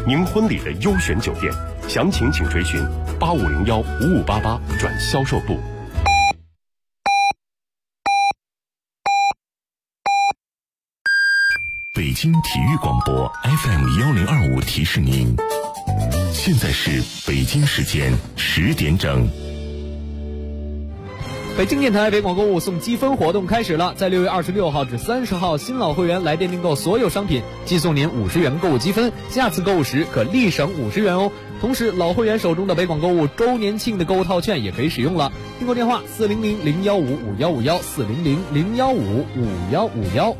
您婚礼的优选酒店，详情请垂询85015588转销售部。北京体育广播 FM1025提示您，现在是北京时间10点整。 北京电台北广购物送积分活动开始了，在6月26号至30号，新老会员来电订购所有商品，即送您50元购物积分，下次购物时可立省50元哦。同时，老会员手中的北广购物周年庆的购物套券也可以使用了。订购电话400-015-5151，400-015-5151。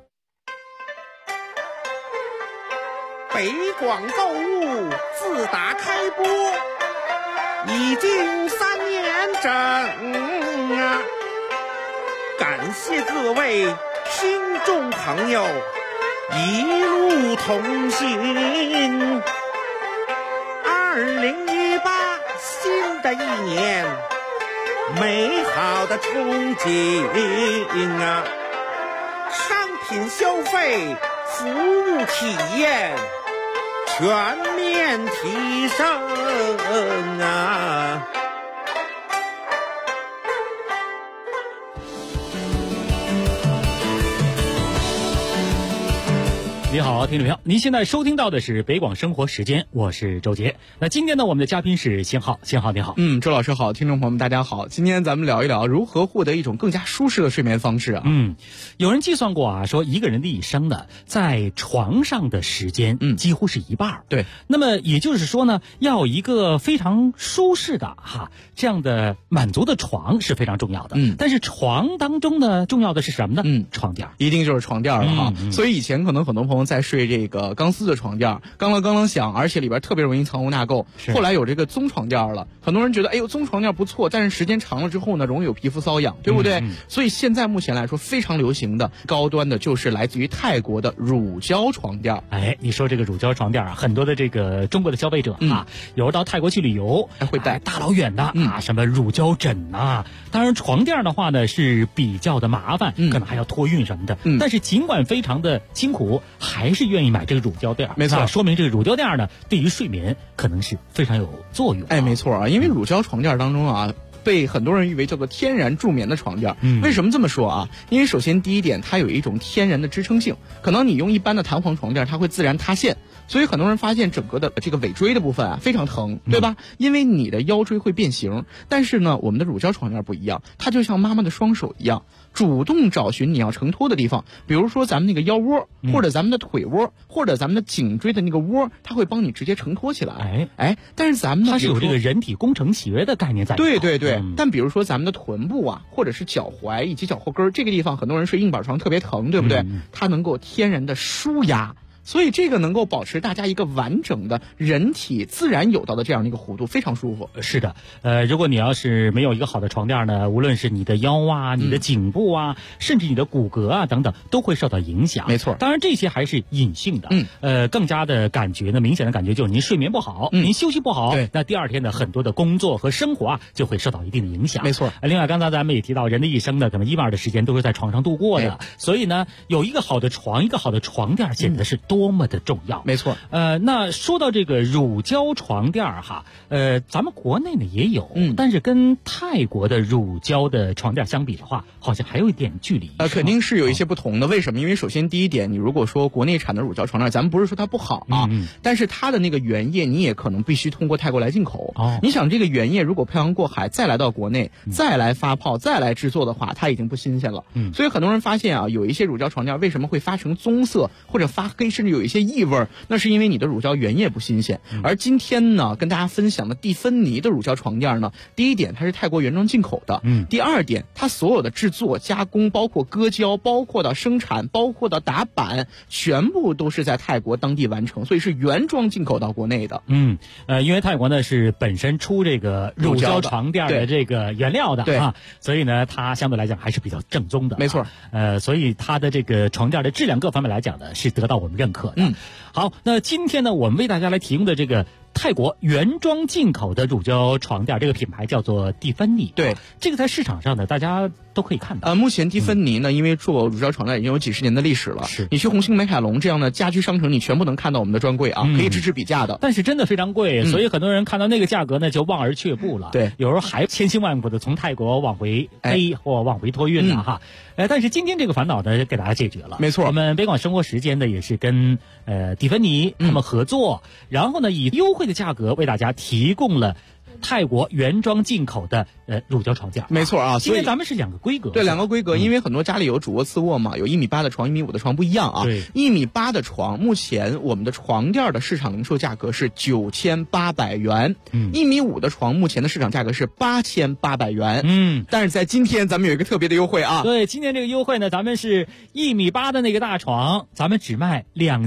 北广购物自打开播已经3年整啊！感谢各位听众朋友一路同行。2018新的一年，美好的憧憬啊！商品消费、服务体验全面提升啊！ 你好，听众朋友，您现在收听到的是北广生活时间，我是周杰。那今天呢，我们的嘉宾是辛浩，辛浩你好。 周老师好，听众朋友们大家好。今天咱们聊一聊如何获得一种更加舒适的睡眠方式啊。 有人计算过啊，说一个人的一生呢，在床上的时间几乎是一半。 对， 那么也就是说呢，要有一个非常舒适的这样的满足的床是非常重要的。但是床当中呢，重要的是什么呢？床垫， 一定就是床垫了哈。所以以前可能很多朋友在睡这个钢丝的床垫，刚啷响，而且里边特别容易藏污纳垢。后来有这个棕床垫了，很多人觉得棕床垫不错，但是时间长了之后呢，容易有皮肤瘙痒，对不对？所以现在目前来说非常流行的高端的就是来自于泰国的乳胶床垫。 你说这个乳胶床垫啊，很多的这个中国的消费者有时到泰国去旅游会带大老远的什么乳胶枕啊。当然床垫的话呢是比较的麻烦，可能还要托运什么的。但是尽管非常的辛苦，还是愿意买这个乳胶垫。 没错， 说明这个乳胶垫呢对于睡眠可能是非常有作用。 没错啊，因为乳胶床垫当中啊，被很多人誉为叫做天然助眠的床垫。为什么这么说啊？因为首先第一点，它有一种天然的支撑性，可能你用一般的弹簧床垫它会自然塌陷，所以很多人发现整个的这个尾椎的部分非常疼，对吧？因为你的腰椎会变形。但是呢，我们的乳胶床垫不一样，它就像妈妈的双手一样，主动找寻你要承托的地方，比如说咱们那个腰窝，或者咱们的腿窝，或者咱们的颈椎的那个窝，它会帮你直接承托起来。但是咱们呢， 它是有这个人体工程学的概念在。 对。但比如说咱们的臀部啊，或者是脚踝以及脚后跟这个地方，很多人睡硬板床特别疼，对不对？它能够天然的舒压。所以这个能够保持大家一个完整的人体自然有到的这样的一个弧度，非常舒服。 是的，如果你要是没有一个好的床垫呢，无论是你的腰啊、你的颈部啊，甚至你的骨骼啊等等，都会受到影响。 没错， 当然这些还是隐性的。更加的感觉呢，明显的感觉就是您睡眠不好，您休息不好，那第二天的很多的工作和生活就会受到一定的影响。 没错。 另外，刚才咱们也提到，人的一生呢，可能一半的时间都是在床上度过的，所以呢，有一个好的床，一个好的床垫显得是多么的重要。 没错。 那说到这个乳胶床垫咱们国内呢也有，但是跟泰国的乳胶的床垫相比的话，好像还有一点距离。 肯定是有一些不同的。为什么？因为首先第一点，你如果说国内产的乳胶床垫，咱们不是说它不好但是它的那个原液你也可能必须通过泰国来进口。你想这个原液如果漂洋过海再来到国内，再来发泡，再来制作的话，它已经不新鲜了。所以很多人发现有一些乳胶床垫为什么会发成棕色或者发黑，甚至有一些异味，那是因为你的乳胶原液不新鲜。而今天呢，跟大家分享的蒂芬尼的乳胶床垫呢，第一点它是泰国原装进口的，第二点它所有的制作加工，包括割胶，包括到生产，包括到打板，全部都是在泰国当地完成，所以是原装进口到国内的。 因为泰国呢是本身出这个乳胶床垫的这个原料的所以呢它相对来讲还是比较正宗的。 没错。 所以它的这个床垫的质量各方面来讲呢是得到我们认可的。好，那今天呢我们为大家来提供的这个泰国原装进口的乳胶床垫，这个品牌叫做蒂芬尼。 对， 这个在市场上呢大家都可以看到。 目前蒂芬尼呢，因为做乳胶床垫已经有几十年的历史了。 是， 你去红星美凯龙这样的家居商城，你全部能看到我们的专柜啊，可以支持比价的。 但是真的非常贵，所以很多人看到那个价格呢就望而却步了。 对， 有时候还千辛万苦的从泰国往回飞或往回托运呢哈。但是今天这个烦恼呢给大家解决了。 没错， 我们北广生活时间呢也是跟蒂芬尼他们合作，然后呢以优惠的价格为大家提供了泰国原装进口的乳胶床垫。 没错啊， 今天咱们是两个规格。 对，两个规格，因为很多家里有主卧次卧嘛，有1.8米的床，1.5米的床不一样啊。 对 ，1.8米的床，目前我们的床垫的市场零售价格是9800元，1.5米的床目前的市场价格是8800元。但是在今天咱们有一个特别的优惠啊。 对，今天这个优惠呢，咱们是1.8米的那个大床，咱们只卖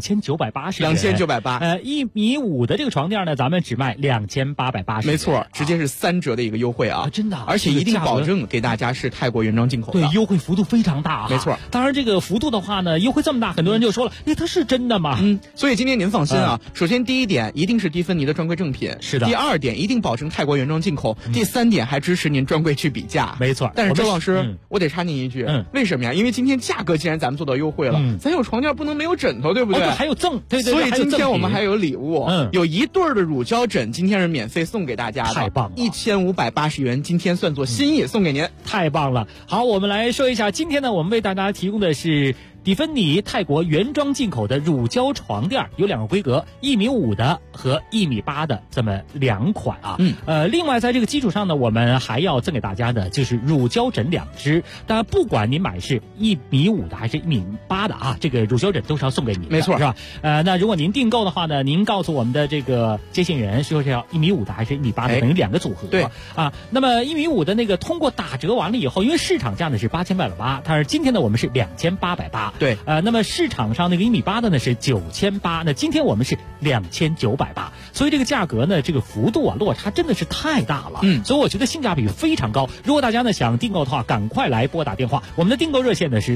2980元。 2980。 1.5米的这个床垫呢，咱们只卖2880元。 没错。直接是3折的一个优惠啊！ 真的， 而且一定保证给大家是泰国原装进口的。 对，优惠幅度非常大啊！ 没错， 当然这个幅度的话呢，优惠这么大，很多人就说了，它是真的吗？ 所以今天您放心啊。首先第一点，一定是蒂芬尼的专柜正品。 是的。 第二点，一定保证泰国原装进口。第三点，还支持您专柜去比价。 没错。 但是周老师，我得插您一句，为什么呀？因为今天价格既然咱们做到优惠了，咱有床垫不能没有枕头，对不对？ 还有赠，对。 所以今天我们还有礼物，有1对的乳胶枕，今天是免费送给大家的。 太棒了 ！1580元，今天算作心意送给您， 太棒了。好，我们来说一下，今天呢，我们为大家提供的是蒂芬尼泰国原装进口的乳胶床垫，有2个规格，1.5米的和1.8米的这么2款啊。另外在这个基础上呢，我们还要赠给大家的就是乳胶枕2只。当然，不管您买是1.5米的还是1.8米的啊，这个乳胶枕都是要送给您的， 没错， 是吧？那如果您订购的话呢，您告诉我们的这个接信人说是要1.5米的还是1.8米的，等于2个组合。 对啊，那么1.5米的那个通过打折完了以后，因为市场价呢是8880，但是今天呢我们是2880。 对， 那么市场上那个1.8米的呢是9800，那今天我们是2980，所以这个价格呢，这个幅度啊落差真的是太大了。所以我觉得性价比非常高。如果大家呢想订购的话，赶快来拨打电话，我们的订购热线呢是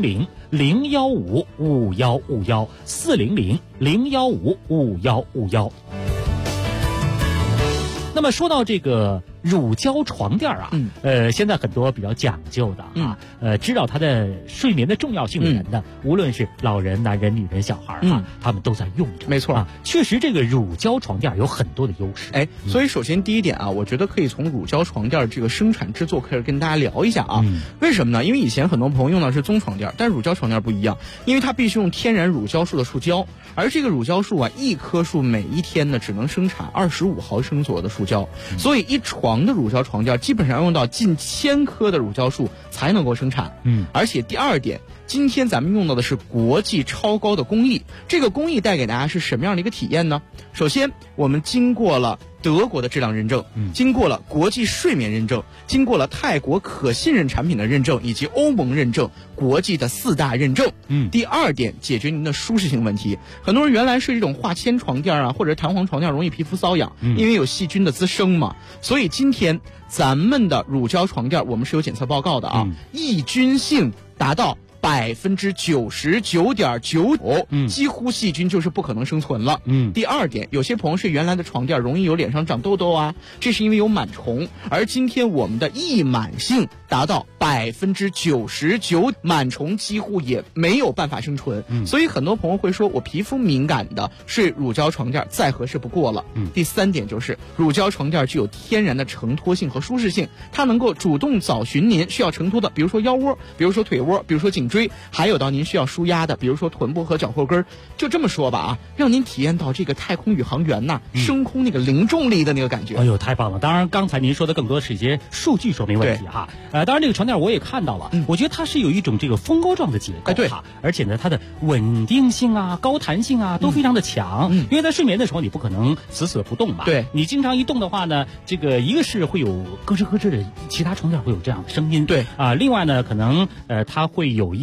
400-015-5151，400-015-5151。那么说到这个乳胶床垫啊，现在很多比较讲究的啊，知道它的睡眠的重要性的人呢，无论是老人、男人、女人、小孩啊，他们都在用着。 没错啊，确实这个乳胶床垫有很多的优势。 所以首先第一点啊，我觉得可以从乳胶床垫这个生产制作开始跟大家聊一下啊。为什么呢？因为以前很多朋友用的是棕床垫，但是乳胶床垫不一样，因为它必须用天然乳胶树的树胶，而这个乳胶树啊，一棵树每一天呢只能生产25毫升左右的树胶，所以一床的乳胶床垫基本上要用到近1000棵的乳胶树才能够生产。而且第二点，今天咱们用到的是国际超高的工艺，这个工艺带给大家是什么样的一个体验呢？首先，我们经过了德国的质量认证，经过了国际睡眠认证，经过了泰国可信任产品的认证，以及欧盟认证，国际的4大认证。第二点，解决您的舒适性问题。很多人原来睡这种化纤床垫啊，或者弹簧床垫容易皮肤瘙痒，因为有细菌的滋生嘛。所以今天咱们的乳胶床垫我们是有检测报告的啊，抑菌性达到99.95%，几乎细菌就是不可能生存了。第二点，有些朋友睡原来的床垫容易有脸上长痘痘啊，这是因为有螨虫，而今天我们的抑螨性达到99%，螨虫几乎也没有办法生存。所以很多朋友会说，我皮肤敏感的睡乳胶床垫再合适不过了。第三点就是乳胶床垫具有天然的承托性和舒适性，它能够主动找寻您需要承托的，比如说腰窝，比如说腿窝，比如说颈椎，还有到您需要舒压的，比如说臀部和脚后跟。就这么说吧啊，让您体验到这个太空宇航员升空那个零重力的那个感觉。 哎呦，太棒了！当然，刚才您说的更多是一些数据说明问题哈。当然这个床垫我也看到了，我觉得它是有一种这个蜂窝状的结构哈，而且呢，它的稳定性啊、高弹性啊都非常的强。因为在睡眠的时候你不可能死死不动吧？ 对， 你经常一动的话呢，这个一个是会有咯吱咯吱的，其他床垫会有这样的声音。 对啊，另外呢，可能它会有一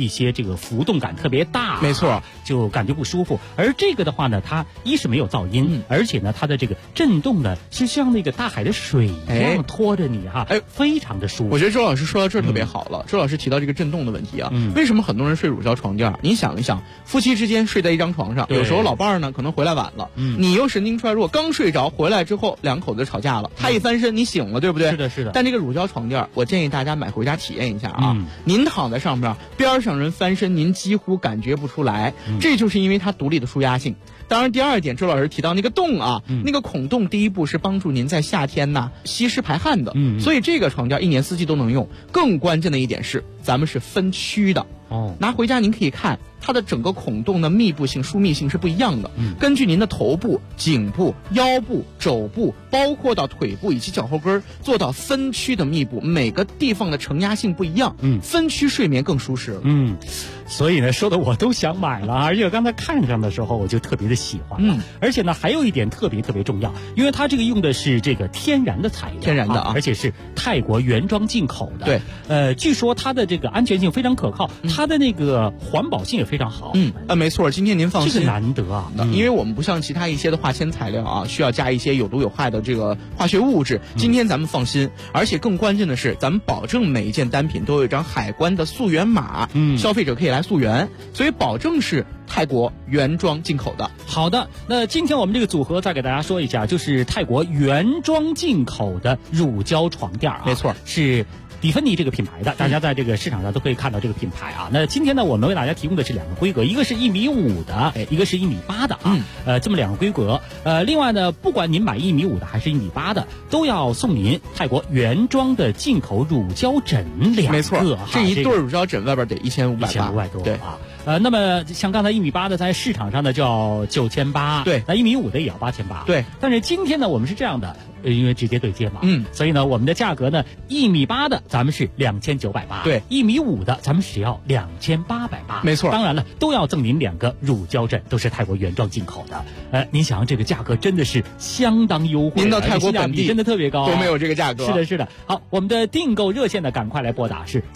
些这个浮动感特别大， 没错， 就感觉不舒服。而这个的话呢，它一是没有噪音，而且呢，它的这个震动呢是像那个大海的水一样拖着你哈，非常的舒服。 我觉得周老师说到这儿特别好了。周老师提到这个震动的问题啊，为什么很多人睡乳胶床垫？你想一想，夫妻之间睡在一张床上，有时候老伴儿呢可能回来晚了，你又神经衰弱，刚睡着回来之后两口子吵架了，他一翻身你醒了，对不对？ 是的，是的。 但这个乳胶床垫，我建议大家买回家体验一下啊。您躺在上面，边上人翻身，您几乎感觉不出来，这就是因为它独立的舒压性。当然，第二点，周老师提到那个洞啊，那个孔洞，第一步是帮助您在夏天呐吸湿排汗的，所以这个床垫一年四季都能用。更关键的一点是，咱们是分区的。拿回家您可以看它的整个孔洞的密布性、疏密性是不一样的。根据您的头部、颈部、腰部、肘部，包括到腿部以及脚后跟，做到分区的密布，每个地方的承压性不一样。分区睡眠更舒适了。 所以呢，说的我都想买了，而且刚才看上的时候我就特别的喜欢了。而且呢，还有一点特别重要，因为它这个用的是这个天然的材料， 天然的啊， 而且是泰国原装进口的。 对， 据说它的这个安全性非常可靠，它的那个环保性也非常好。 没错，今天您放心， 这个难得啊， 因为我们不像其他一些的化纤材料啊，需要加一些有毒有害的这个化学物质。今天咱们放心，而且更关键的是，咱们保证每一件单品都有一张海关的溯源码，消费者可以来溯源，所以保证是泰国原装进口的。 好的，那今天我们这个组合再给大家说一下，就是泰国原装进口的乳胶床垫啊， 没错，是迪芬妮这个品牌的，大家在这个市场上都可以看到这个品牌啊。那今天呢，我们为大家提供的是两个规格，一个是1.5米的，一个是1.8米的啊。这么两个规格。另外呢，不管您买1.5米的还是1.8米的，都要送您泰国原装的进口乳胶枕2个。 没错，这一对乳胶枕外边得 1500多对啊。那么像刚才1.8米的在市场上呢叫9800， 对， 那1.5米的也要8800， 对。 但是今天呢，我们是这样的，因为直接对接嘛，所以呢，我们的价格呢，1.8米的咱们是2980， 对 ，1.5米的咱们只要2880， 没错。 当然了，都要赠您2个乳胶枕，都是泰国原装进口的。您想这个价格真的是相当优惠， 您到泰国本地真的特别高， 都没有这个价格。 是的。好，我们的订购热线呢，赶快来拨打是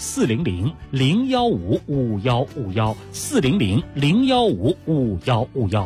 400-015-5151。400-015-5151。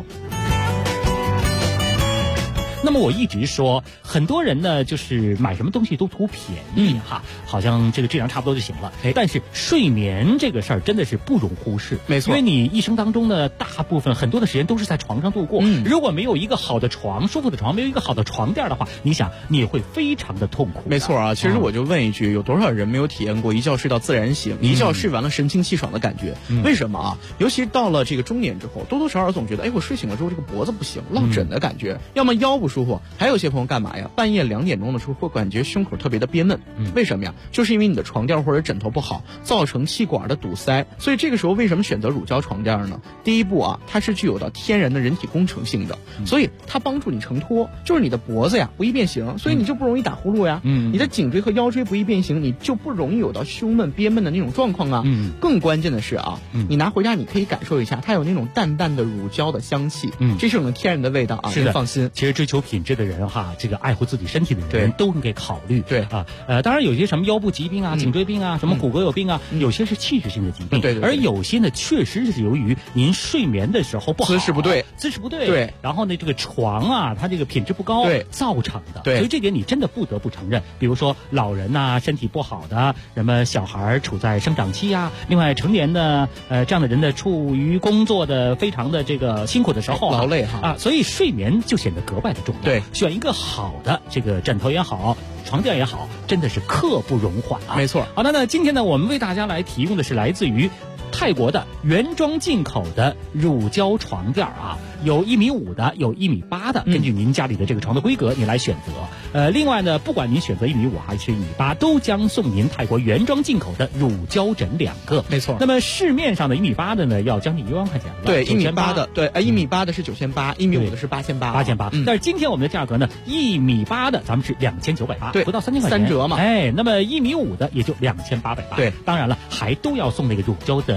那么我一直说，很多人呢就是买什么东西都图便宜哈，好像这个质量差不多就行了。但是睡眠这个事儿真的是不容忽视， 没错。 因为你一生当中呢，大部分很多的时间都是在床上度过。如果没有一个好的床、舒服的床，没有一个好的床垫的话，你想你会非常的痛苦。 没错啊，其实我就问一句，有多少人没有体验过一觉睡到自然醒，一觉睡完了神清气爽的感觉？为什么啊？尤其到了这个中年之后，多多少少总觉得，我睡醒了之后这个脖子不行，落枕的感觉，要么腰不舒服，还有些朋友干嘛呀？半夜2点钟的时候会感觉胸口特别的憋闷，为什么呀？就是因为你的床垫或者枕头不好，造成气管的堵塞。所以这个时候为什么选择乳胶床垫呢？第一步啊，它是具有到天然的人体工程性的，所以它帮助你承托，就是你的脖子呀不易变形，所以你就不容易打呼噜呀。你的颈椎和腰椎不易变形，你就不容易有到胸闷憋闷的那种状况啊。更关键的是啊，你拿回家你可以感受一下，它有那种淡淡的乳胶的香气，这是我们天然的味道啊。 是的， 放心。 其实追求品质的人哈，这个爱护自己身体的人都应该考虑。 对啊，当然有些什么腰部疾病啊、颈椎病啊、什么骨骼有病啊，有些是器质性的疾病， 对， 而有些呢确实是由于您睡眠的时候不好，姿势不对， 对， 然后呢这个床啊它这个品质不高， 对， 造成的。 对， 所以这点你真的不得不承认。比如说老人呐，身体不好的，什么小孩处在生长期啊，另外成年的这样的人呢，处于工作的非常的这个辛苦的时候， 劳累哈所以睡眠就显得格外的重要。 对， 选一个好的这个枕头也好，床垫也好，真的是刻不容缓啊。 没错。 好的，那今天呢，我们为大家来提供的是来自于泰国的原装进口的乳胶床垫啊，有1.5米的，有1.8米的，根据您家里的这个床的规格，你来选择。另外呢，不管您选择1.5米还是1.8米，都将送您泰国原装进口的乳胶枕2个。 没错。 那么市面上的1.8米的呢，要将近1万块钱了。 对，1.8米的，对，1.8米的是9800，1.5米的是8800。 但是今天我们的价格呢，1.8米的咱们是2980， 对， 不到3000块钱 ，3折嘛。 那么1.5米的也就2880。 对， 当然了，还都要送那个乳胶的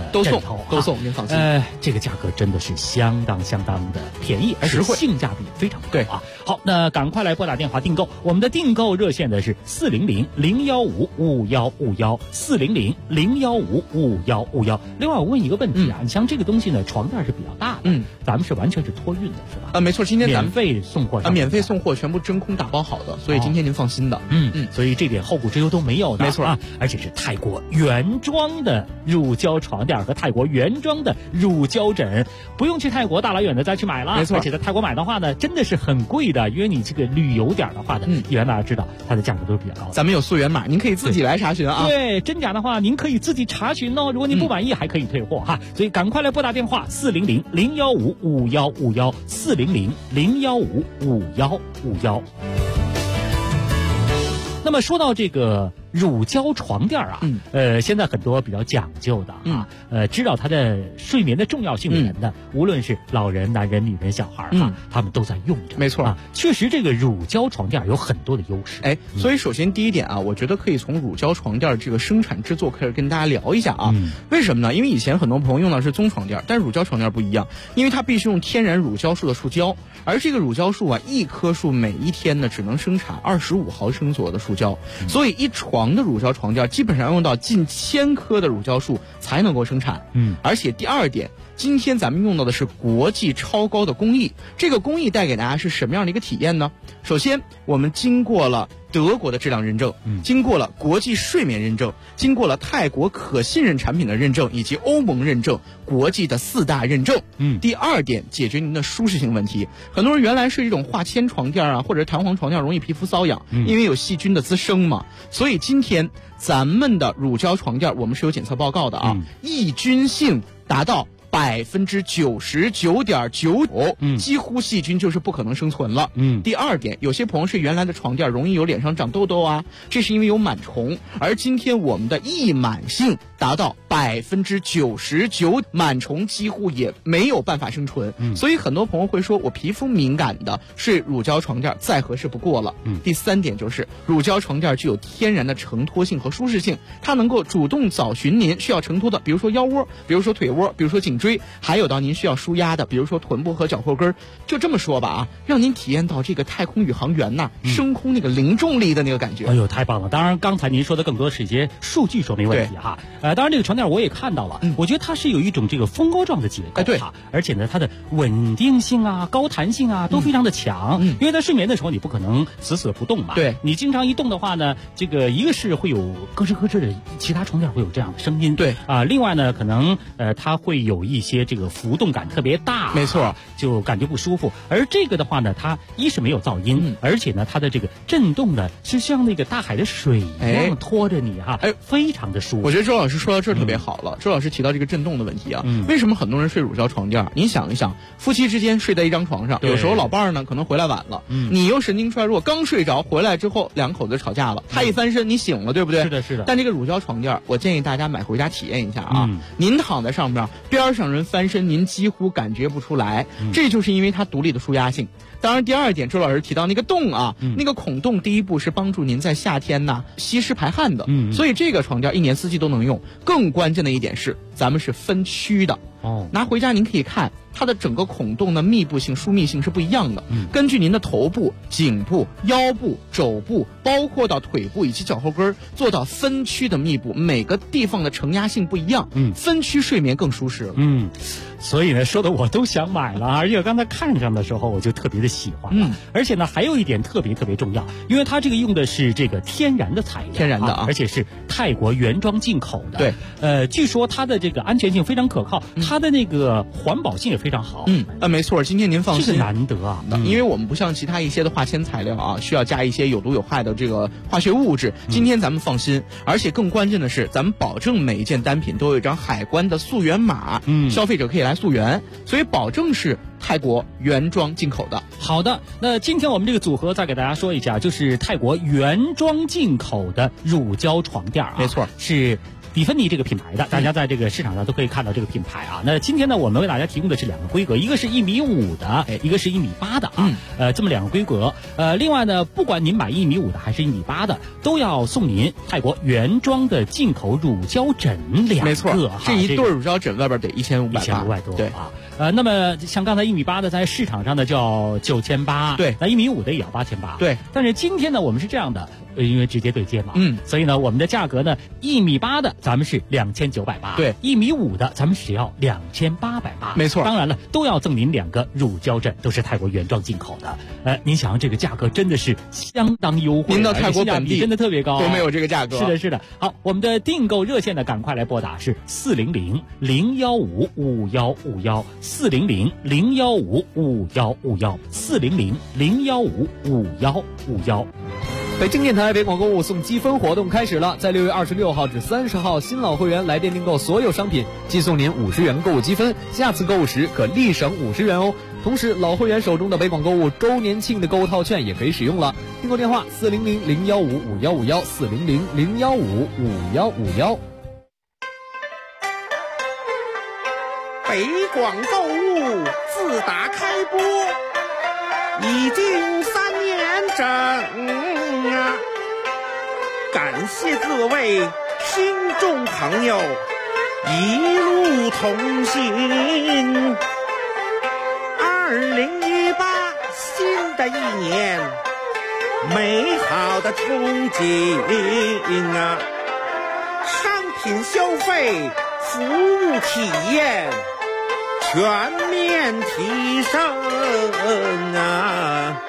都送枕头， 都送，您放心。 这个价格真的是相当的便宜，而且性价比非常高啊。好，那赶快来拨打电话订购，我们的订购热线的是400-015-5151，400-015-5151。另外我问一个问题啊，你像这个东西呢，床垫是比较大的，咱们是完全是托运的是吧？ 没错，今天咱们免费送货免费送货，全部真空打包好的，所以今天您放心的。 所以这点后顾之忧都没有的， 没错啊，而且是泰国原装的乳胶床垫和泰国原装的乳胶枕，不用去泰国大老远的再去买了。 没错， 而且在泰国买的话呢，真的是很贵的，因为你这个旅游点的话呢，一般大家知道它的价格都是比较高的。 咱们有溯源码，您可以自己来查询啊。 对，真假的话您可以自己查询哦。如果您不满意，还可以退货哈。所以赶快来拨打电话400-015-5151，400-015-5151。那么说到这个乳胶床垫啊，现在很多比较讲究的啊，知道它的睡眠的重要性的人呢，无论是老人、男人、女人、小孩哈，他们都在用着。 没错啊，确实这个乳胶床垫有很多的优势。 所以首先第一点啊，我觉得可以从乳胶床垫这个生产制作开始跟大家聊一下啊。为什么呢？因为以前很多朋友用的是棕床垫，但是乳胶床垫不一样，因为它必须用天然乳胶树的树胶，而这个乳胶树啊，一棵树每一天呢只能生产25毫升左右的树胶，所以一床的乳胶床垫基本上要用到近1000棵的乳胶树才能够生产。而且第二点，今天咱们用到的是国际超高的工艺，这个工艺带给大家是什么样的一个体验呢？首先，我们经过了德国的质量认证，经过了国际睡眠认证，经过了泰国可信任产品的认证，以及欧盟认证，国际的4大认证。第二点，解决您的舒适性问题。很多人原来是一种化纤床垫啊，或者弹簧床垫容易皮肤瘙痒，因为有细菌的滋生嘛。所以今天咱们的乳胶床垫我们是有检测报告的啊，抑菌性达到99.99%，几乎细菌就是不可能生存了。第二点，有些朋友是原来的床垫容易有脸上长痘痘啊，这是因为有螨虫，而今天我们的抑螨性达到99%，螨虫几乎也没有办法生存。所以很多朋友会说，我皮肤敏感的睡乳胶床垫再合适不过了。第三点就是乳胶床垫具有天然的承托性和舒适性，它能够主动找寻您需要承托的，比如说腰窝，比如说腿窝，比如说颈椎，还有到您需要舒压的，比如说臀部和脚后跟。就这么说吧啊，让您体验到这个太空宇航员呐，升空那个零重力的那个感觉。 哎呦，太棒了！当然，刚才您说的更多是一些数据说明问题哈。当然这个床垫我也看到了，我觉得它是有一种这个蜂窝状的结构哈，而且呢，它的稳定性啊、高弹性啊都非常的强。因为在睡眠的时候你不可能死死不动嘛， 对， 你经常一动的话呢，这个一个是会有咯吱咯吱的，其他床垫会有这样的声音， 对啊，另外呢，可能它会有一些这个浮动感特别大， 没错， 就感觉不舒服。而这个的话呢，它一是没有噪音，而且呢，它的这个震动呢是像那个大海的水一样拖着你哈，非常的舒服。 我觉得周老师说到这儿特别好了，周老师提到这个震动的问题啊，为什么很多人睡乳胶床垫？您想一想，夫妻之间睡在一张床上，有时候老伴儿呢可能回来晚了，你又神经衰弱，刚睡着回来之后两口子吵架了，他一翻身你醒了，对不对？ 是的，是的。 但这个乳胶床垫，我建议大家买回家体验一下啊，您躺在上面，边上人翻身，您几乎感觉不出来，这就是因为它独立的舒压性。当然，第二点，周老师提到那个洞啊，那个孔洞，第一步是帮助您在夏天呐吸湿排汗的，所以这个床垫一年四季都能用。更关键的一点是，咱们是分区的。拿回家您可以看它的整个孔洞的密布性、疏密性是不一样的。根据您的头部、颈部、腰部、肘部，包括到腿部以及脚后跟，做到分区的密布，每个地方的承压性不一样，分区睡眠更舒适了。 所以呢，说的我都想买了，而且刚才看上的时候我就特别的喜欢了。而且呢，还有一点特别重要，因为它这个用的是这个天然的材料， 天然的啊， 而且是泰国原装进口的。 对， 据说它的这个安全性非常可靠，它的那个环保性也非常好。 没错，今天您放心， 这个难得啊， 因为我们不像其他一些的化纤材料啊，需要加一些有毒有害的这个化学物质。今天咱们放心，而且更关键的是，咱们保证每一件单品都有一张海关的溯源码，消费者可以来溯源，所以保证是泰国原装进口的。 好的，那今天我们这个组合再给大家说一下，就是泰国原装进口的乳胶床垫啊， 没错， 是迪芬尼这个品牌的，大家在这个市场上都可以看到这个品牌啊。那今天呢，我们为大家提供的是2个规格，一个是1.5米的，一个是1.8米的啊。这么2个规格。另外呢，不管您买1.5米的还是1.8米的，都要送您泰国原装的进口乳胶枕2个。 没错，这一对乳胶枕外边得1500 多。 对啊。那么像刚才1.8米的，在市场上呢叫9800， 对， 那1.5米的也要8800， 对。 但是今天呢，我们是这样的，因为直接对接嘛，所以呢，我们的价格呢，1.8米的咱们是2980， 对 ，1.5米的咱们只要2880， 没错。 当然了，都要赠您2个乳胶枕，都是泰国原装进口的。您想这个价格真的是相当优惠， 您到泰国本地真的特别高， 都没有这个价格。 是的。好，我们的订购热线呢，赶快来拨打是400-015-5151，400-015-5151，400-015-5151。 北京电台北广购物送积分活动开始了，在6月26号至30号，新老会员来电订购所有商品，即送您50元购物积分，下次购物时可立省50元哦。同时，老会员手中的北广购物周年庆的购物套券也可以使用了。订购电话400-015-5151，400-015-5151。 北广购物自打开播已经3年整啊！感谢各位听众朋友一路同行。2018新的一年，美好的憧憬啊！商品消费、服务体验全面提升啊！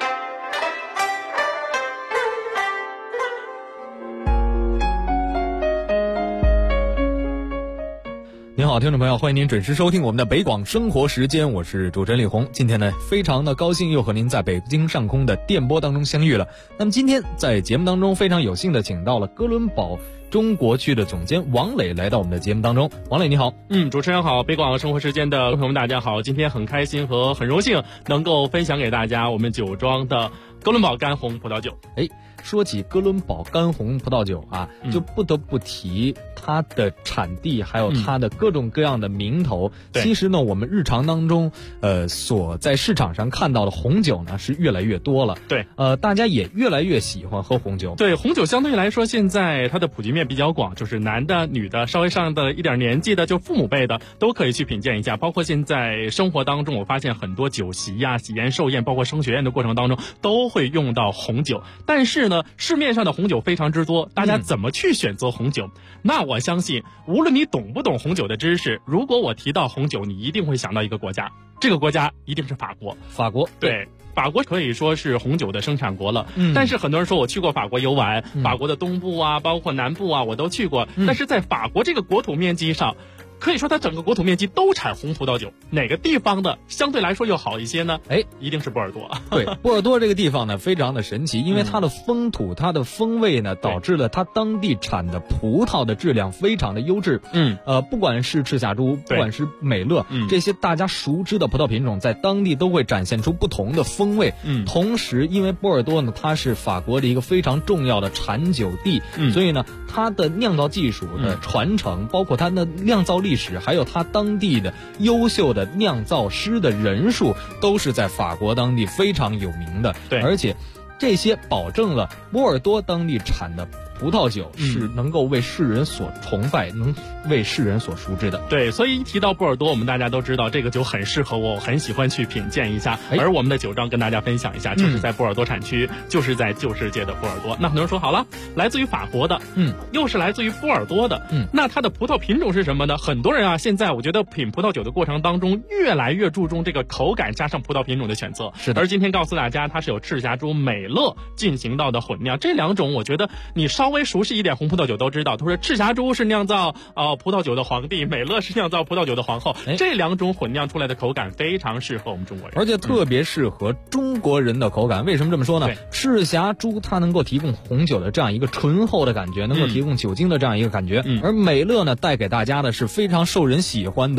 您好，听众朋友，欢迎您准时收听我们的北广生活时间，我是主持人李红。今天呢，非常的高兴又和您在北京上空的电波当中相遇了。那么今天在节目当中非常有幸的请到了哥伦堡中国区的总监王磊来到我们的节目当中。王磊你好。 主持人好，北广生活时间的朋友们大家好，今天很开心和很荣幸能够分享给大家我们酒庄的哥伦堡干红葡萄酒。 说起哥伦堡干红葡萄酒啊，就不得不提它的产地，还有它的各种各样的名头。其实呢，我们日常当中所在市场上看到的红酒呢是越来越多了。 对， 大家也越来越喜欢喝红酒。 对，红酒相对来说现在它的普及面比较广，就是男的、女的，稍微上的一点年纪的，就父母辈的都可以去品鉴一下。包括现在生活当中，我发现很多酒席呀、喜宴寿宴，包括升学宴的过程当中都会用到红酒。但是呢，市面上的红酒非常之多，大家怎么去选择红酒？那我相信无论你懂不懂红酒的知识，如果我提到红酒，你一定会想到一个国家，这个国家一定是法国。 法国， 对，法国可以说是红酒的生产国了。但是很多人说我去过法国游玩，法国的东部啊，包括南部啊，我都去过。但是在法国这个国土面积上，可以说它整个国土面积都产红葡萄酒，哪个地方的相对来说又好一些呢？一定是波尔多。 对，波尔多这个地方呢非常的神奇，因为它的风土、它的风味呢，导致了它当地产的葡萄的质量非常的优质。不管是赤霞珠，不管是美乐，这些大家熟知的葡萄品种，在当地都会展现出不同的风味。同时，因为波尔多呢，它是法国的一个非常重要的产酒地，所以呢，它的酿造技术的传承，包括它的酿造历史，还有它当地的优秀的酿造师的人数，都是在法国当地非常有名的。 对， 而且这些保证了波尔多当地产的葡萄酒是能够为世人所崇拜，能为世人所熟知的。 对，所以一提到波尔多，我们大家都知道这个酒很适合我，很喜欢去品鉴一下。而我们的酒庄跟大家分享一下，就是在波尔多产区，就是在旧世界的波尔多。那很多人说好了，来自于法国的，又是来自于波尔多的，那它的葡萄品种是什么呢？很多人啊，现在我觉得品葡萄酒的过程当中，越来越注重这个口感加上葡萄品种的选择。 是的。 而今天告诉大家，它是有赤霞珠、美乐进行到的混酿，这两种我觉得你稍微熟悉一点红葡萄酒都知道，他说赤霞珠是酿造葡萄酒的皇帝，美乐是酿造葡萄酒的皇后，这两种混酿出来的口感非常适合我们中国人， 而且特别适合中国人的口感。为什么这么说呢？赤霞珠它能够提供红酒的这样一个醇厚的感觉，能够提供酒精的这样一个感觉，而美乐呢带给大家的是非常受人喜欢的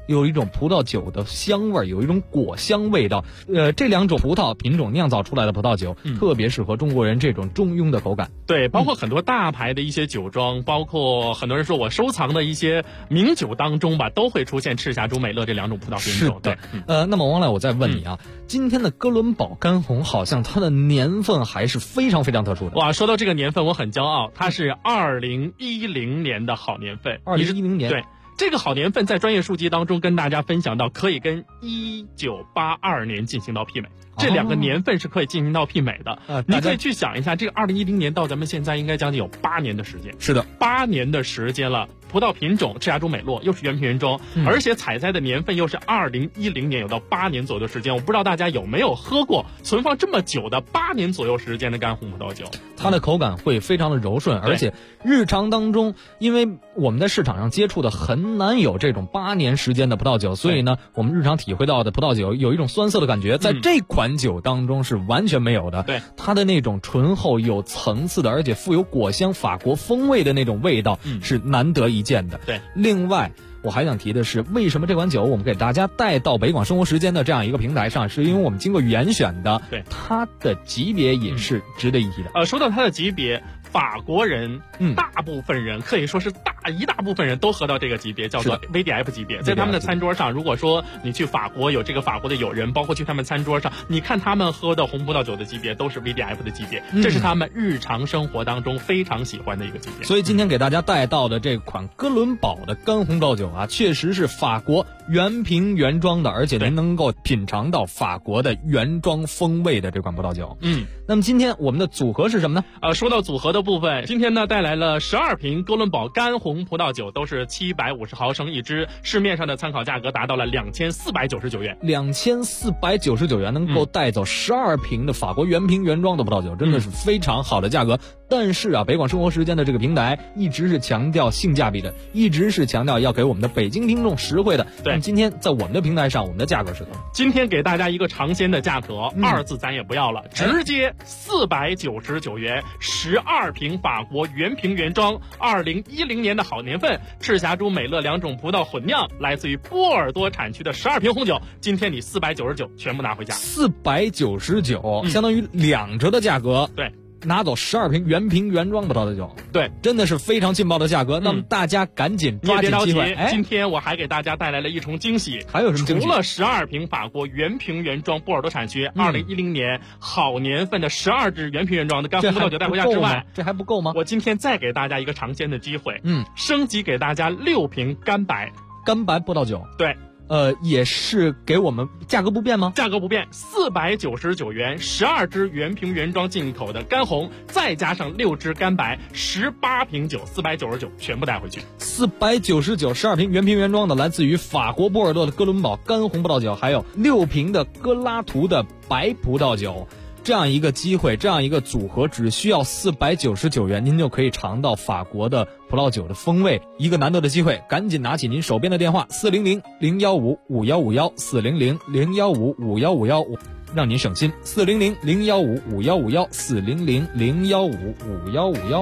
有一种葡萄酒的香味，有一种果香味道。这两种葡萄品种酿造出来的葡萄酒，特别适合中国人这种中庸的口感。 对，包括很多大牌的一些酒庄，包括很多人说我收藏的一些名酒当中吧，都会出现赤霞珠、美乐这两种葡萄品种。 是的。那么王磊，我再问你啊，今天的哥伦堡干红好像它的年份还是非常非常特殊的。 哇，说到这个年份，我很骄傲，它是2010年的好年份。 2010年。 对。这个好年份在专业书籍当中跟大家分享到，可以跟1982年进行到媲美，这两个年份是可以进行到媲美的。你可以去想一下，这个2010年到咱们现在应该将近有8年的时间。 是的 ，8年的时间了。葡萄品种赤霞珠美洛又是原品原装，而且采摘的年份又是2010年，有到8年左右的时间。我不知道大家有没有喝过存放这么久的8年左右时间的干红葡萄酒， 它的口感会非常的柔顺，而且日常当中，因为我们在市场上接触的很难有这种8年时间的葡萄酒，所以呢，我们日常体会到的葡萄酒有一种酸涩的感觉，在这款酒当中是完全没有的。 对， 它的那种醇厚有层次的，而且富有果香法国风味的那种味道，是难得一见的。 对， 另外我还想提的是，为什么这款酒我们给大家带到北广生活时间的这样一个平台上，是因为我们经过严选的。 对， 它的级别也是值得一提的。 说到它的级别，法国人大部分人可以说是一大部分人都喝到这个级别，叫做 VDF 级别。在他们的餐桌上，如果说你去法国有这个法国的友人，包括去他们餐桌上，你看他们喝的红葡萄酒的级别都是 VDF 的级别，这是他们日常生活当中非常喜欢的一个级别。 所以今天给大家带到的这款哥伦堡的干红葡萄酒啊，确实是法国原瓶原装的，而且您能够品尝到法国的原装风味的这款葡萄酒。那么今天我们的组合是什么呢？ 说到组合的部分，今天呢带来了12瓶哥伦堡干红葡萄酒，都是750毫升一支，市面上的参考价格达到了2499元。 2499元能够带走12瓶的法国原瓶原装的葡萄酒，真的是非常好的价格。但是啊，北广生活时间的这个平台一直是强调性价比的，一直是强调要给我们的北京听众实惠的。 对， 今天在我们的平台上，我们的价格是多少？ 今天给大家一个尝鲜的价格，2字咱也不要了，直接499元，12瓶法国原瓶原装，2010年的好年份，赤霞珠、美乐两种葡萄混酿，来自于波尔多产区的12瓶红酒，今天你499全部拿回家。 499，相当于2折的价格。 对。 拿走12瓶原瓶原装葡萄酒， 对， 真的是非常劲爆的价格。那么大家赶紧抓紧机会。 今天我还给大家带来了一重惊喜， 还有什么惊喜？ 除了12瓶法国原瓶原装波尔多产区2010年好年份的12支原瓶原装的干红葡萄酒带回家之外， 这还不够吗？ 我今天再给大家一个尝鲜的机会，升级给大家6瓶干白葡萄酒。 对。 也是给我们价格不变吗？ 价格不变，499元，12支原瓶原装进口的干红，再加上6支干白，18瓶酒，499全部带回去。 499，12瓶原瓶原装的，来自于法国波尔多的哥伦堡干红葡萄酒，还有6瓶的哥拉图的白葡萄酒。这样一个机会，这样一个组合，只需要499元，您就可以尝到法国的葡萄酒的风味。一个难得的机会，赶紧拿起您手边的电话400-015-5151，400-015-5151，让您省心。400-015-5151，400-015-5151。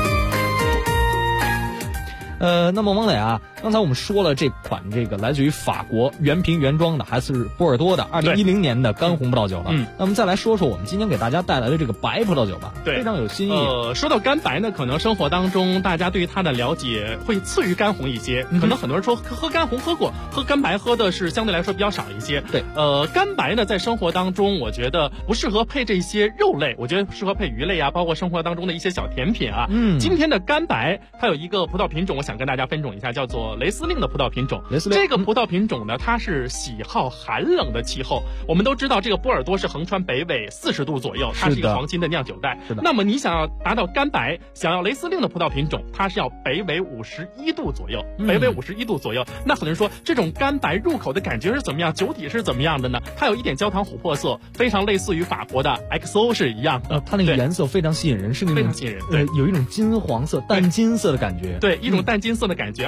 那么王磊啊，刚才我们说了这款来自于法国原瓶原装的，还是波尔多的2010年的干红葡萄酒了。那么再来说说我们今天给大家带来的这个白葡萄酒吧， 对， 非常有新意。 说到干白呢，可能生活当中大家对于它的了解会次于干红一些，可能很多人说喝干红喝过，喝干白喝的是相对来说比较少一些。 对， 干白呢在生活当中，我觉得不适合配这些肉类，我觉得适合配鱼类啊，包括生活当中的一些小甜品啊。今天的干白它有一个葡萄品种，我想跟大家分种一下，叫做雷司令的葡萄品种。这个葡萄品种呢，它是喜好寒冷的气候。我们都知道，这个波尔多是横穿北纬40度左右，它是一个黄金的酿酒带。 是的。 那么你想要达到干白，想要雷司令的葡萄品种，它是要北纬51度左右。北纬51度左右。那很多人说，这种干白入口的感觉是怎么样？酒体是怎么样的呢？它有一点焦糖琥珀色，非常类似于法国的 XO 是一样的。 它那个颜色非常吸引人，是那种非常吸引人，对， 有一种金黄色、淡金色的感觉。 对，一种淡金色的感觉。而且你在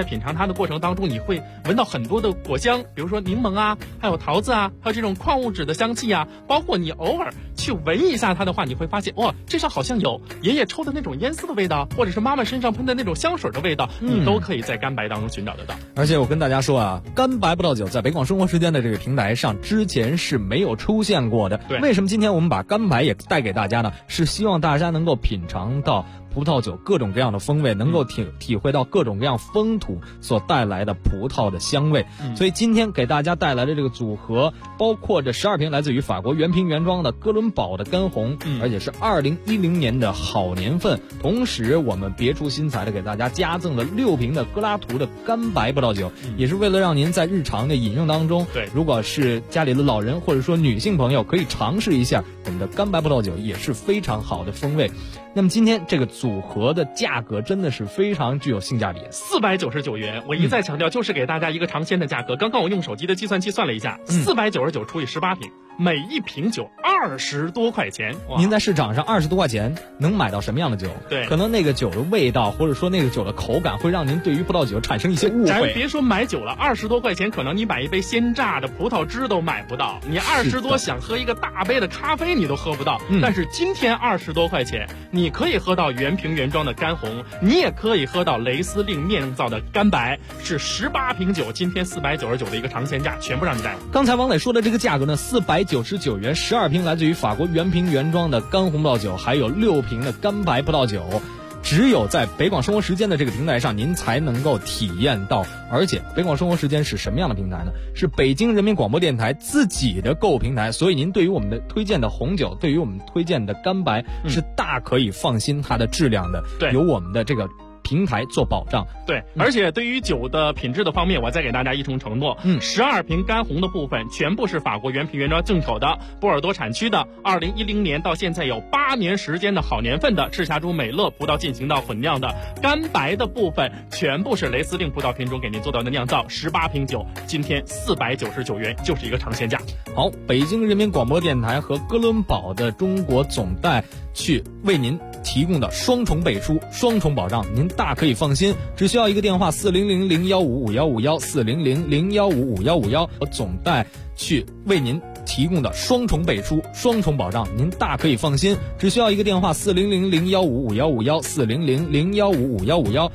品尝它的过程当中，你会闻到很多的果香，比如说柠檬啊，还有桃子啊，还有这种矿物质的香气啊，包括你偶尔去闻一下它的话，你会发现哇，这上好像有爷爷抽的那种烟丝的味道，或者是妈妈身上喷的那种香水的味道，你都可以在干白当中寻找得到。 而且我跟大家说啊，干白葡萄酒在北广生活时间的这个平台上之前是没有出现过的。 对， 为什么今天我们把干白也带给大家呢？是希望大家能够品尝到葡萄酒各种各样的风味，能够体会到各种各样风土所带来的葡萄的香味。所以今天给大家带来的这个组合，包括这12瓶来自于法国原瓶原装的哥伦堡的干红，而且是2010年的好年份。同时我们别出心裁的给大家加赠了6瓶的格拉图的干白葡萄酒，也是为了让您在日常的饮用当中， 对， 如果是家里的老人或者说女性朋友，可以尝试一下我们的干白葡萄酒，也是非常好的风味。那么今天这个组合的价格真的是非常具有性价比 ，499元。我一再强调，就是给大家一个尝鲜的价格。刚刚我用手机的计算器算了一下，499除以18瓶，每一瓶酒20多块钱。 您在市场上20多块钱能买到什么样的酒？ 对， 可能那个酒的味道或者说那个酒的口感会让您对于葡萄酒产生一些误会。 咱别说买酒了，20多块钱可能你买一杯鲜榨的葡萄汁都买不到，你20多想喝一个大杯的咖啡你都喝不到。但是今天20多块钱，你可以喝到原瓶原装的干红，你也可以喝到雷司令酿造的干白，是18瓶酒，今天499的一个尝鲜价，全部让你带。 刚才王磊说的这个价格呢，499元，12瓶来自于法国原瓶原装的干红葡萄酒，还有6瓶的干白葡萄酒。只有在北广生活时间的这个平台上，您才能够体验到。而且北广生活时间是什么样的平台呢？是北京人民广播电台自己的购物平台，所以您对于我们的推荐的红酒，对于我们推荐的干白，是大可以放心它的质量的。 对， 有我们的这个平台做保障。 对，而且对于酒的品质的方面，我再给大家一重承诺，12瓶干红的部分全部是法国原瓶原装进口的，波尔多产区的，2010年到现在有8年时间的好年份的赤霞珠美乐葡萄进行到混酿的，干白的部分全部是雷司令葡萄品种给您做到的酿造，18瓶酒，今天499元就是一个尝鲜价。 好，北京人民广播电台和哥伦堡的中国总代去为您提供的双重背书、双重保障，您大可以放心。只需要一个电话400-015-5151，400-015-5151，总代去为您提供的双重背书、双重保障，您大可以放心。只需要一个电话400-015-5151，400-015-5151。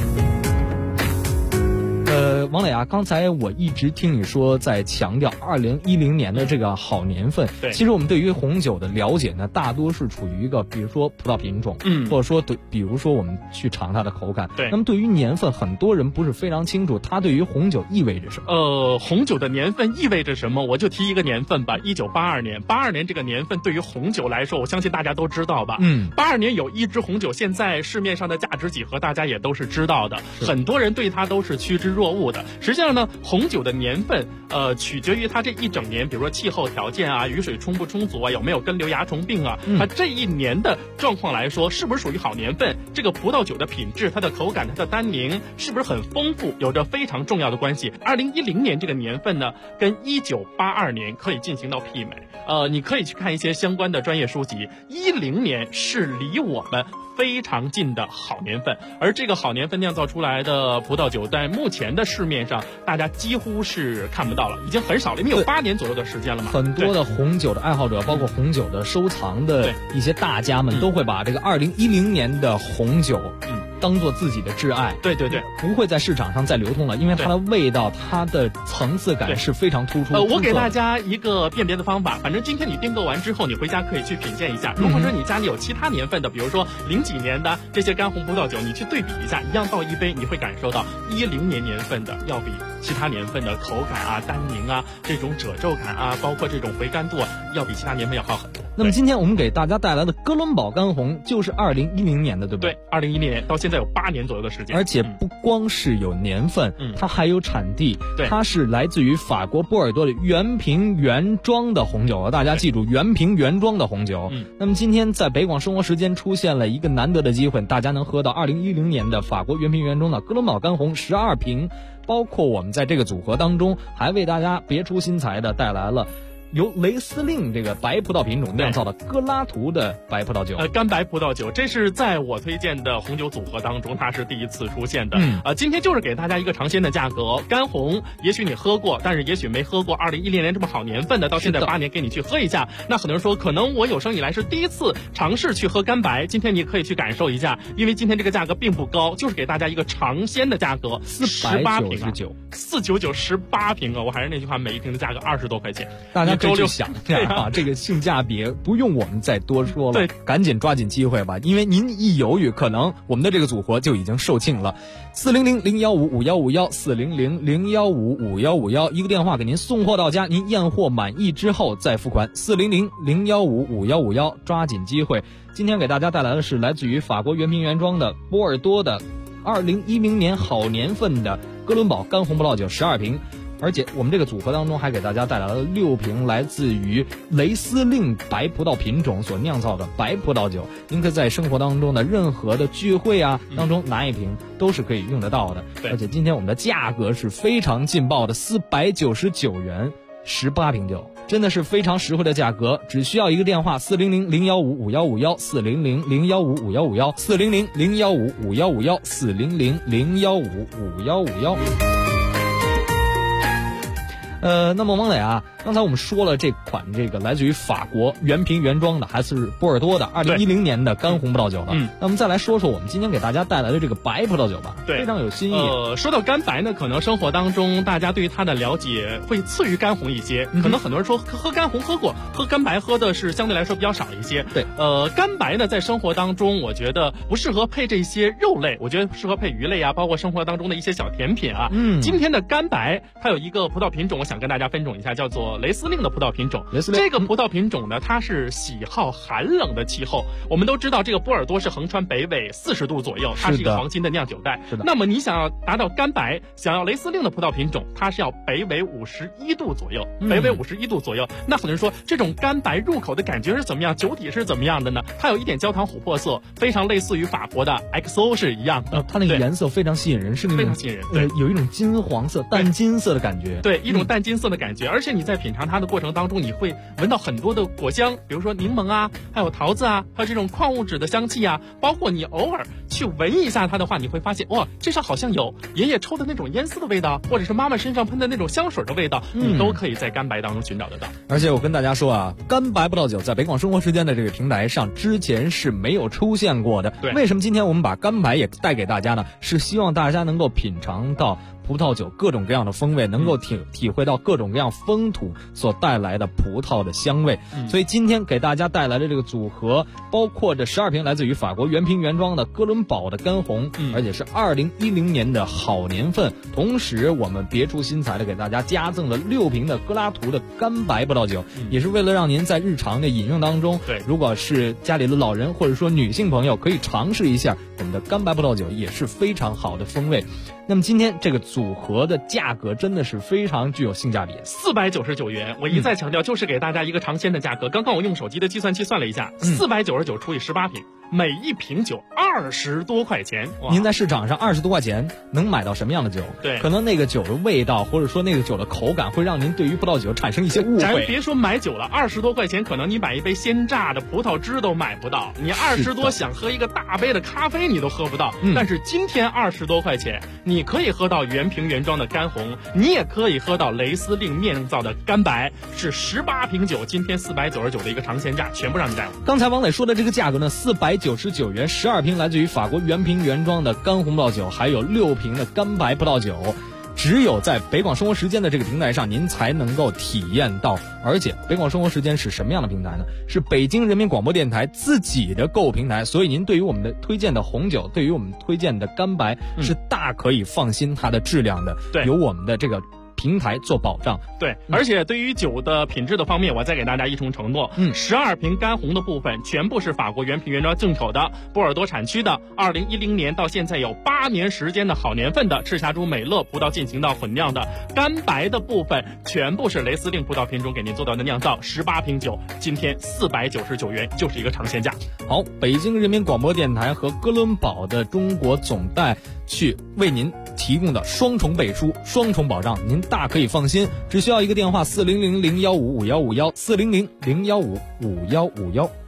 王磊啊，刚才我一直听你说在强调2010年的这个好年份。 对， 其实我们对于红酒的了解呢，大多是处于一个比如说葡萄品种，或者说比如说我们去尝它的口感。 对， 那么对于年份，很多人不是非常清楚，它对于红酒意味着什么？ 红酒的年份意味着什么？我就提一个年份吧，1982年。82年这个年份对于红酒来说，我相信大家都知道吧。82年有一支红酒，现在市面上的价值几何大家也都是知道的，很多人对它都是趋之若鹜的。实际上呢，红酒的年份取决于它这一整年，比如说气候条件啊，雨水充不充足啊，有没有根瘤蚜虫病啊，它这一年的状况来说，是不是属于好年份？这个葡萄酒的品质、它的口感、它的单宁是不是很丰富，有着非常重要的关系。2010年这个年份呢，跟1982年可以进行到媲美。你可以去看一些相关的专业书籍，10年是离我们非常近的好年份，而这个好年份酿造出来的葡萄酒，在目前的市面上，大家几乎是看不到了，已经很少了，因为有8年左右的时间了嘛。 很多的红酒的爱好者，包括红酒的收藏的一些大家们，都会把这个2010年的红酒，当做自己的挚爱。 对， 不会在市场上再流通了，因为它的味道、它的层次感是非常突出。 我给大家一个辨别的方法，反正今天你订购完之后，你回家可以去品鉴一下。如果说你家里有其他年份的，比如说0几年的这些干红葡萄酒，你去对比一下，一样倒一杯，你会感受到10年年份的要比其他年份的口感啊、单宁啊、这种褶皱感啊，包括这种回甘度啊，要比其他年份要好很多。 那么今天我们给大家带来的哥伦堡干红就是2010年的，对不对？ 对，2010年到现在有8年左右的时间， 而且不光是有年份，它还有产地。 对， 它是来自于法国波尔多的原瓶原装的红酒，大家记住，原瓶原装的红酒。那么今天在北广生活时间出现了一个难得的机会，大家能喝到2010年的法国原瓶原装的哥伦堡干红12瓶，包括我们在这个组合当中还为大家别出心裁的带来了由雷司令这个白葡萄品种酿造的格拉图的白葡萄酒， 干白葡萄酒，这是在我推荐的红酒组合当中，它是第一次出现的。今天就是给大家一个尝鲜的价格，干红也许你喝过，但是也许没喝过2010年这么好年份的，到现在8年给你去喝一下。那很多人说，可能我有生以来是第一次尝试去喝干白，今天你可以去感受一下，因为今天这个价格并不高，就是给大家一个尝鲜的价格，18瓶，499 18瓶啊！我还是那句话，每一瓶的价格20多块钱， 大家可以去想一下啊，这个性价比不用我们再多说了， 对， 赶紧抓紧机会吧，因为您一犹豫，可能我们的这个组合就已经售罄了。400-015-5151，400-015-5151，一个电话给您送货到家，您验货满意之后再付款。400-015-5151，抓紧机会。今天给大家带来的是来自于法国原瓶原装的波尔多的2010年好年份的哥伦堡干红葡萄酒12瓶。而且我们这个组合当中还给大家带来了6瓶来自于雷司令白葡萄品种所酿造的白葡萄酒，您可以在生活当中的任何的聚会啊当中拿一瓶都是可以用得到的。而且今天我们的价格是非常劲爆的，499元18瓶酒，真的是非常实惠的价格，只需要一个电话，400-015-5151，400-015-5151，400-015-5151。那么王磊啊，刚才我们说了这款这个来自于法国原瓶原装的，还是波尔多的2010年的干红葡萄酒了。那我们再来说说我们今天给大家带来的这个白葡萄酒吧， 对， 非常有新意。 说到干白呢，可能生活当中大家对于它的了解会次于干红一些，可能很多人说喝干红喝过，喝干白喝的是相对来说比较少一些。 对， 干白呢在生活当中，我觉得不适合配这些肉类，我觉得适合配鱼类啊，包括生活当中的一些小甜品啊。今天的干白它有一个葡萄品种，我想跟大家分种一下，叫做雷司令的葡萄品种。这个葡萄品种呢，它是喜好寒冷的气候。我们都知道，这个波尔多是横穿北纬40度左右，它是一个黄金的酿酒带。 是的。 那么你想要达到干白，想要雷司令的葡萄品种，它是要北纬51度左右，北纬51度左右。那很多人说，这种干白入口的感觉是怎么样？酒体是怎么样的呢？它有一点焦糖琥珀色，非常类似于法国的 XO 是一样的。 它那个颜色非常吸引人，是那种非常吸引人，对， 有一种金黄色、淡金色的感觉。 对，一种淡金色的感觉。而且你在品尝它的过程当中，你会闻到很多的果香，比如说柠檬啊，还有桃子啊，还有这种矿物质的香气啊。包括你偶尔去闻一下它的话，你会发现哇，这上好像有爷爷抽的那种烟丝的味道，或者是妈妈身上喷的那种香水的味道，你都可以在干白当中寻找得到。 而且我跟大家说啊，干白葡萄酒在北广生活时间的这个平台上之前是没有出现过的。 对， 为什么今天我们把干白也带给大家呢？是希望大家能够品尝到葡萄酒各种各样的风味，能够体会到各种各样风土所带来的葡萄的香味。所以今天给大家带来的这个组合，包括这12瓶来自于法国原瓶原装的哥伦堡的干红，而且是2010年的好年份。同时我们别出心裁的给大家加赠了6瓶的格拉图的干白葡萄酒，也是为了让您在日常的饮用当中， 对， 如果是家里的老人或者说女性朋友可以尝试一下我们的干白葡萄酒，也是非常好的风味。那么今天这个组合的价格真的是非常具有性价比 ，499元。我一再强调，就是给大家一个尝鲜的价格。刚刚我用手机的计算器算了一下，499除以18瓶，每一瓶酒20多块钱。 您在市场上20多块钱能买到什么样的酒？ 对， 可能那个酒的味道或者说那个酒的口感会让您对于葡萄酒产生一些误会。 咱别说买酒了，20多块钱可能你买一杯鲜榨的葡萄汁都买不到，你20多想喝一个大杯的咖啡你都喝不到。但是今天20多块钱，你可以喝到原瓶原装的干红，你也可以喝到雷司令酿造的干白，是18瓶酒，今天499的一个尝鲜价，全部让你带了。 刚才王磊说的这个价格呢，499元12瓶来自于法国原瓶原装的干红葡萄酒，还有6瓶的干白葡萄酒，只有在北广生活时间的这个平台上您才能够体验到。而且北广生活时间是什么样的平台呢？是北京人民广播电台自己的购物平台，所以您对于我们的推荐的红酒，对于我们推荐的干白，是大可以放心它的质量的。 对， 有我们的这个平台做保障。 对，而且对于酒的品质的方面，我再给大家一重承诺，12瓶干红的部分全部是法国原瓶原装进口的，波尔多产区的，2010年到现在有8年时间的好年份的赤霞珠美乐葡萄进行到混酿的。干白的部分全部是雷司令葡萄品种给您做到的酿造，18瓶酒，今天499元就是一个尝鲜价。 好，北京人民广播电台和哥伦堡的中国总代去为您提供的双重背书、双重保障，您大可以放心，只需要一个电话：4000-015-5151，4000-015-5151。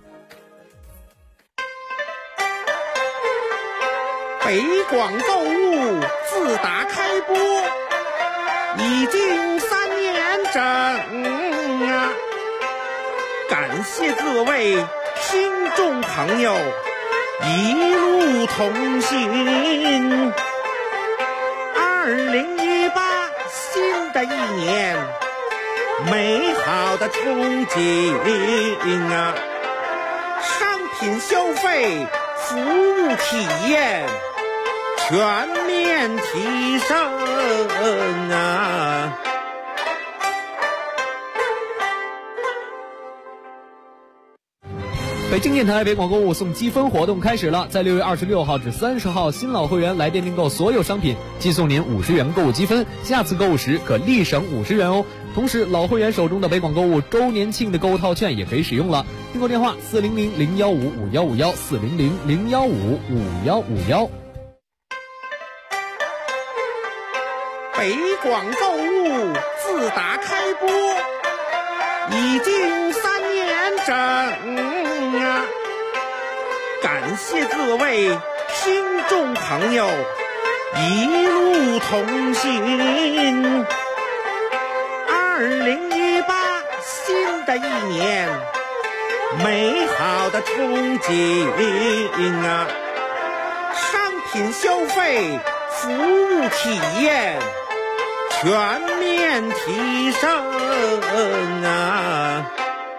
北广购物自打开播已经3年整啊，感谢各位听众朋友一路同行。2018新的一年，美好的憧憬啊，商品消费、服务体验全面提升啊！ 北京电台北广购物送积分活动开始了，在6月26号至30号，新老会员来电订购所有商品，即送您50元购物积分，下次购物时可立省50元哦。同时，老会员手中的北广购物周年庆的购物套券也可以使用了。订购电话：4000-015-5151，4000-015-5151。 北广购物自打开播已经3年整啊，感谢各位听众朋友一路同行。2018新的一年，美好的憧憬啊，商品消费、服务体验全面提升啊！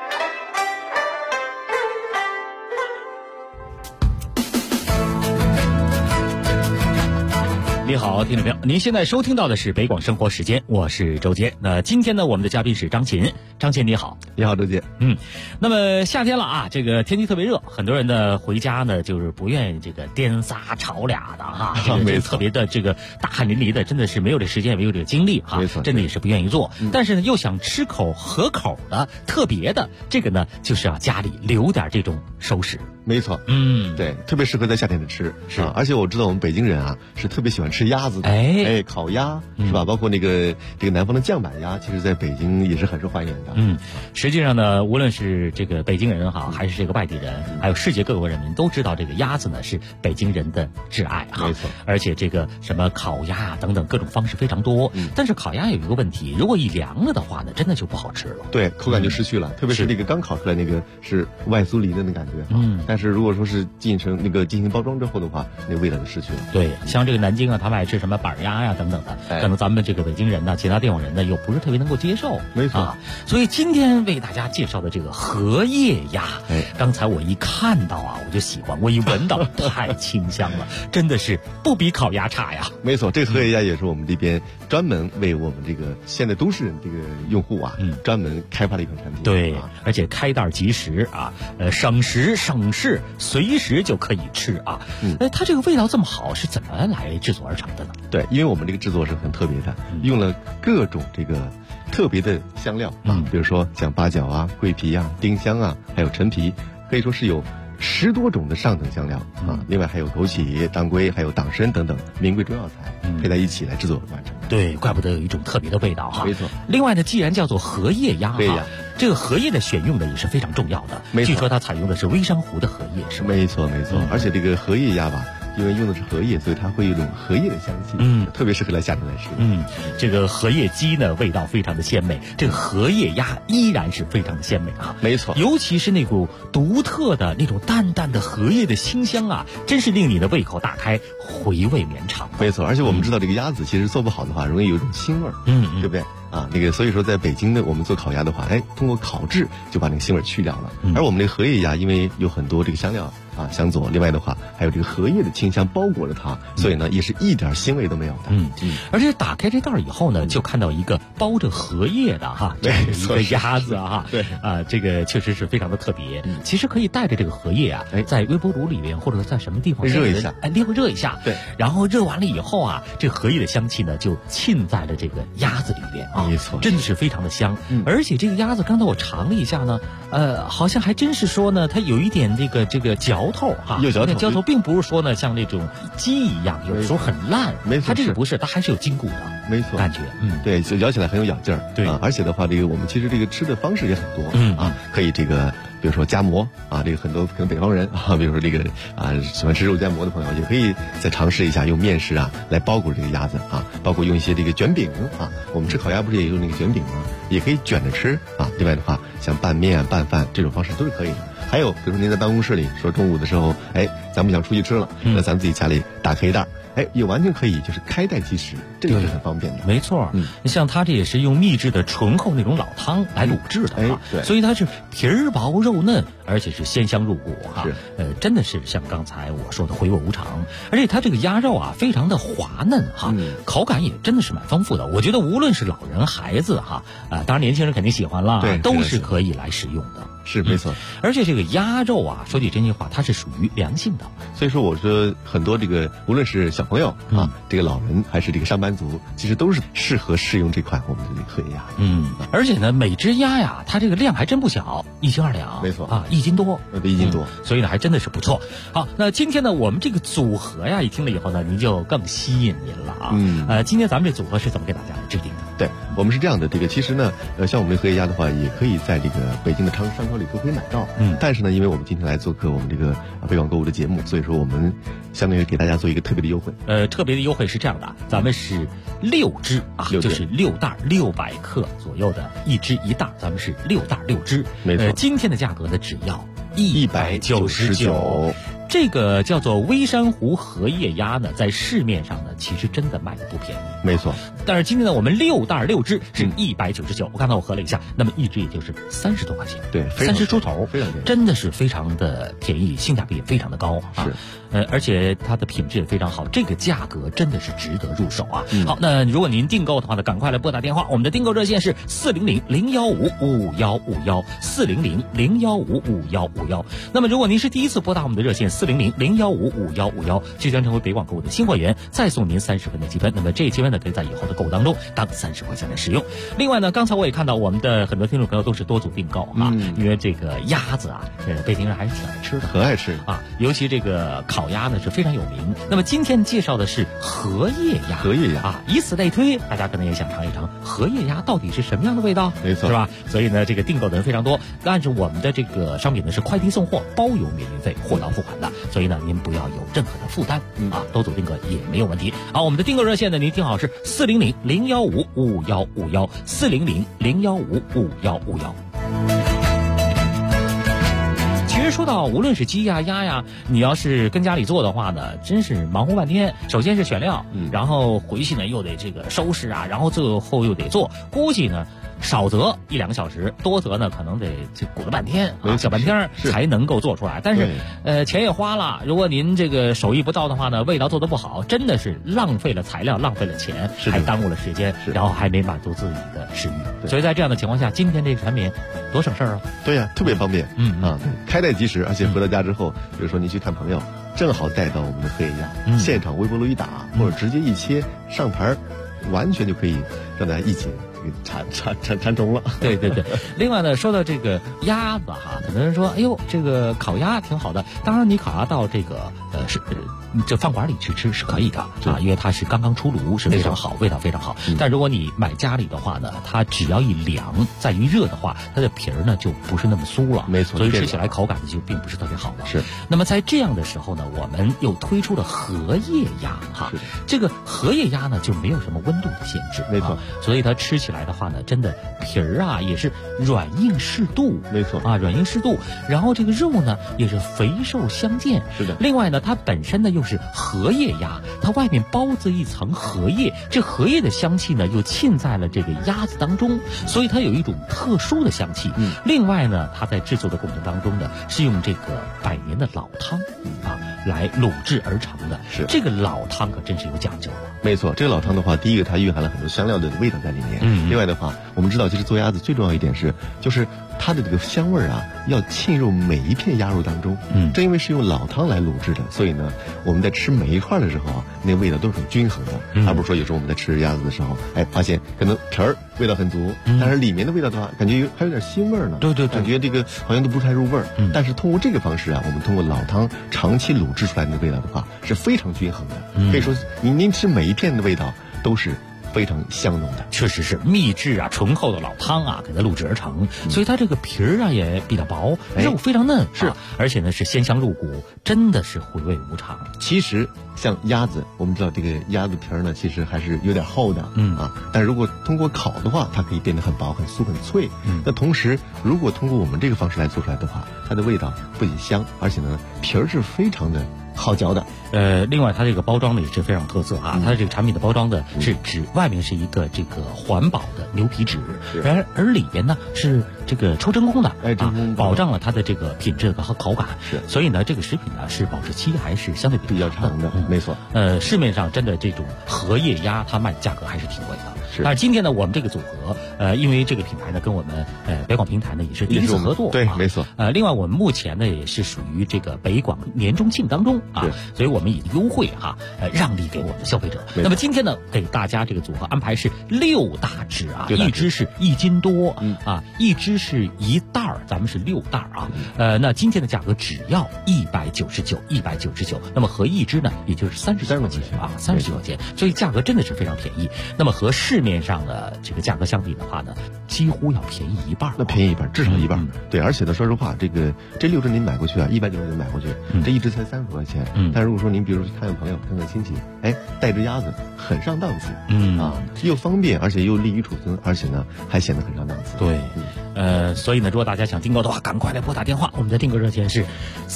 你好，听众朋友，您现在收听到的是北广生活时间，我是周杰。那今天呢，我们的嘉宾是张琴。张琴你好。 你好，周杰。 那么夏天了啊，这个天气特别热，很多人呢回家呢就是不愿意这个颠仨炒俩的哈，这个特别的这个大汗淋漓的，真的是没有这时间，也没有这个精力哈， 没错， 真的也是不愿意做。但是呢，又想吃口合口的、特别的，这个呢就是要家里留点这种熟食。 没错，对，特别适合在夏天的吃， 是而且我知道我们北京人啊是特别喜欢吃鸭子的，烤鸭是吧？包括这个南方的酱板鸭，其实在北京也是很受欢迎的。 实际上呢，无论是这个北京人哈，还是这个外地人，还有世界各国人民都知道这个鸭子呢是北京人的挚爱哈。 没错， 而且这个什么烤鸭啊等等各种方式非常多。但是烤鸭有一个问题，如果一凉了的话呢，真的就不好吃了。 对，口感就失去了，特别是那个刚烤出来那个是外酥里嫩的感觉。但是如果说是进行包装之后的话，那味道就失去了。 对，像这个南京啊，他们爱吃什么板鸭呀等等的，可能咱们这个北京人呢，其他地方人呢又不是特别能够接受。 没错所以今天为大家介绍的这个荷叶鸭，刚才我一看到啊，我就喜欢，我一闻到太清香了，真的是不比烤鸭差呀。 没错，这个荷叶鸭也是我们这边专门为我们这个现代都市人这个用户啊，专门开发的一款产品。 对，而且开袋即食啊，省时省事，随时就可以吃啊。它这个味道这么好，是怎么来制作而成的呢？ 对，因为我们这个制作是很特别的，用了各种这个特别的香料啊，比如说像八角啊、桂皮啊、丁香啊，还有陈皮，可以说是有10多种的上等香料啊。另外还有枸杞、当归，还有党参等等名贵中药材配在一起来制作完成的。 对，怪不得有一种特别的味道哈。 没错。 另外呢，既然叫做荷叶鸭哈，这个荷叶的选用呢也是非常重要的。 没错。 据说它采用的是微山湖的荷叶，是吗？ 没错。而且这个荷叶鸭吧，因为用的是荷叶，所以它会有一种荷叶的香气，特别适合在夏天来吃。 这个荷叶鸡呢，味道非常的鲜美，这个荷叶鸭依然是非常的鲜美啊。 没错， 尤其是那股独特的那种淡淡的荷叶的清香啊，真是令你的胃口大开，回味绵长。 没错，而且我们知道这个鸭子其实做不好的话，容易有一种腥味儿，对不对？所以说在北京呢，我们做烤鸭的话，通过烤制就把那个腥味去掉了。而我们这个荷叶鸭，因为有很多这个香料香佐，另外的话还有这个荷叶的清香包裹着它，所以呢也是一点腥味都没有的。 而且打开这袋以后呢，就看到一个包着荷叶的这样一个鸭子对这个确实是非常的特别。其实可以带着这个荷叶在微波炉里面或者在什么地方热一下， 热一下。对，然后热完了以后啊，这荷叶的香气呢就沁在了这个鸭子里边啊， 没错， 真的是非常的香。而且这个鸭子刚才我尝了一下呢，好像还真是说呢，它有一点这个嚼嚼头哈， 有嚼头， 嚼头并不是说呢像那种鸡一样，有时候很烂， 没错， 它这个不是，它还是有筋骨的， 没错， 感觉， 对，咬起来很有咬劲儿， 对， 而且的话，这个我们其实这个吃的方式也很多，可以这个。比如说夹馍啊，这个很多可能北方人啊，比如说这个喜欢吃肉夹馍的朋友，也可以再尝试一下用面食来包裹这个鸭子啊，包括用一些这个卷饼啊，我们吃烤鸭不是也用那个卷饼吗？也可以卷着吃啊。另外的话，像拌面、拌饭这种方式都是可以的。还有，比如说您在办公室里说中午的时候，咱们想出去吃了，那咱们自己家里打开一袋。也完全可以，就是开袋即食，这个是很方便的。 没错，像它这也是用秘制的醇厚那种老汤来卤制的对， 所以它是皮儿薄肉嫩，而且是鲜香入骨是， 真的是像刚才我说的回味无常，而且它这个鸭肉非常的滑嫩口感也真的是蛮丰富的。我觉得无论是老人孩子当然年轻人肯定喜欢了，都是可以来食用的。 是没错， 而且这个鸭肉说句真心话，它是属于凉性的， 所以说我说很多这个无论是小朋友这个老人还是这个上班族，其实都是适用这款我们的这个荷叶鸭。 而且呢，每只鸭呀，它这个量还真不小，1斤2两， 没错 1斤多， 对，1斤多， 所以呢还真的是不错。好，那今天呢，我们这个组合呀，一听了以后呢，您就更吸引您了今天咱们这组合是怎么给大家制定的？ 对，我们是这样的，这个其实呢，像我们的荷叶鸭的话，也可以在这个北京的商超里都可以买到。但是呢，因为我们今天来做客我们这个北广购物的节目，所以说我们相当于给大家做一个特别的优惠。 特别的优惠是这样的，咱们是6只就是6袋600克左右的，1只1袋，咱们是6袋6只。 没错， 今天的价格呢只要199。这个叫做微山湖荷叶鸭呢，在市面上呢，其实真的卖的不便宜。 没错， 但是今天呢，我们6袋6只是199。我刚才我核了一下，那么1只也就是30多块钱， 对 ，30出头， 非常便宜， 真的是非常的便宜，性价比也非常的高是。 而且它的品质也非常好，这个价格真的是值得入手好，那如果您订购的话呢，赶快来拨打电话，我们的订购热线是400-015-5151，400-015-5151。那么如果您是第一次拨打我们的热线400-015-5151，即将成为北广购物的新会员，再送您30分的积分。那么这积分呢，可以在以后的购物当中当30块钱来使用。另外呢，刚才我也看到我们的很多听众朋友都是多组订购因为这个鸭子北京人还是挺爱吃的， 很爱吃尤其这个烤鸭呢是非常有名。那么今天介绍的是荷叶鸭，以此类推，大家可能也想尝一尝荷叶鸭到底是什么样的味道， 没错， 是吧？所以呢，这个订购的人非常多。按照我们的这个商品呢是快递送货，包邮免运费，货到付款的，所以呢您不要有任何的负担多组订购也没有问题。好，我们的订购热线呢，您听好是400-015-5151，400-015-5151。其实说到无论是鸡呀鸭呀，你要是跟家里做的话呢，真是忙活半天。首先是选料，然后回去呢又得这个收拾然后最后又得做，估计呢少则1-2个小时，多则呢可能得鼓了半天小半天才能够做出来。但是钱也花了，如果您这个手艺不到的话呢，味道做得不好，真的是浪费了材料，浪费了钱，还耽误了时间，然后还没满足自己的食欲。所以在这样的情况下，今天这个产品多省事儿对呀，特别方便开袋即食，而且回到家之后，比如说您去看朋友，正好带到我们的荷叶鸭，现场微波炉一打，或者直接一切上盘，完全就可以让大家一起馋中了。 对。另外呢，说到这个鸭子很多人说，哎呦，这个烤鸭挺好的。当然，你烤鸭到这个这饭馆里去吃是可以的因为它是刚刚出炉，是非常好，味道非常好。但如果你买家里的话呢，它只要一凉，再一热的话，它的皮儿呢就不是那么酥了， 没错， 所以吃起来口感就并不是特别好了。 是。 那么在这样的时候呢，我们又推出了荷叶鸭这个荷叶鸭呢就没有什么温度的限制， 没错， 所以它吃起来的话呢，真的皮儿也是软硬适度， 没错软硬适度。然后这个肉呢也是肥瘦相间， 是的。 另外呢，它本身呢又是荷叶鸭，它外面包着一层荷叶，这荷叶的香气呢又浸在了这个鸭子当中，所以它有一种特殊的香气。另外呢，它在制作的过程当中呢，是用这个100年的老汤来卤制而成的。 是这个老汤可真是有讲究了。 没错，这个老汤的话，第一个它蕴含了很多香料的味道在里面。另外的话，我们知道其实做鸭子最重要一点就是它的这个香味啊要沁入每一片鸭肉当中。正因为是用老汤来卤制的，所以呢，我们在吃每一块的时候啊，那味道都是很均衡的。而不是说有时候我们在吃鸭子的时候，发现可能皮儿味道很足，但是里面的味道的话，感觉还有点腥味呢。 对， 感觉这个好像都不太入味儿。但是通过这个方式啊，我们通过老汤长期卤制出来的味道的话，是非常均衡的。可以说您吃每一片的味道都是非常香浓的。 确实是秘制啊，醇厚的老汤啊，给它录制而成，所以它这个皮儿啊也比较薄，肉非常嫩，是，而且呢是鲜香入骨，真的是回味无常。 其实像鸭子，我们知道这个鸭子皮儿呢，其实还是有点厚的，但如果通过烤的话，它可以变得很薄、很酥、很脆。那同时，如果通过我们这个方式来做出来的话，它的味道不仅香，而且呢皮儿是非常的好嚼的。 另外它这个包装呢也是非常特色啊，它的这个产品的包装的是纸外面是一个这个环保的牛皮纸，而里边呢是这个抽真空的，保障了它的这个品质和口感。 是， 所以呢这个食品呢是保质期还是相对比较长的，没错。 市面上真的这种荷叶鸭它卖的价格还是挺贵的。 是， 但是今天呢我们这个组合因为这个品牌呢跟我们北广平台呢也是第一次合作， 对，没错。 另外我们目前呢也是属于这个北广年中庆当中啊，所以我们以优惠让利给我们的消费者。那么今天呢给大家这个组合安排是6大只啊，一只是1斤多一只是1袋儿，咱们是6袋啊。那今天的价格只要199，那么合一只呢也就是30多块钱啊，30多块钱，所以价格真的是非常便宜。那么和市面上的这个价格相比的话呢，几乎要便宜一半。 那便宜一半，至少一半。对，而且呢，说实话，这6只您买过去啊，190您买过去，这一只才30多块钱。但如果说您比如说去看看朋友、看看亲戚，带只鸭子很上档次，又方便，而且又利于储存，而且呢还显得很上档次。 对，所以呢，如果大家想订购的话，赶快来拨打电话，我们的订购热线是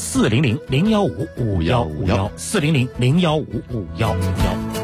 400-015-5151，400-015-5151。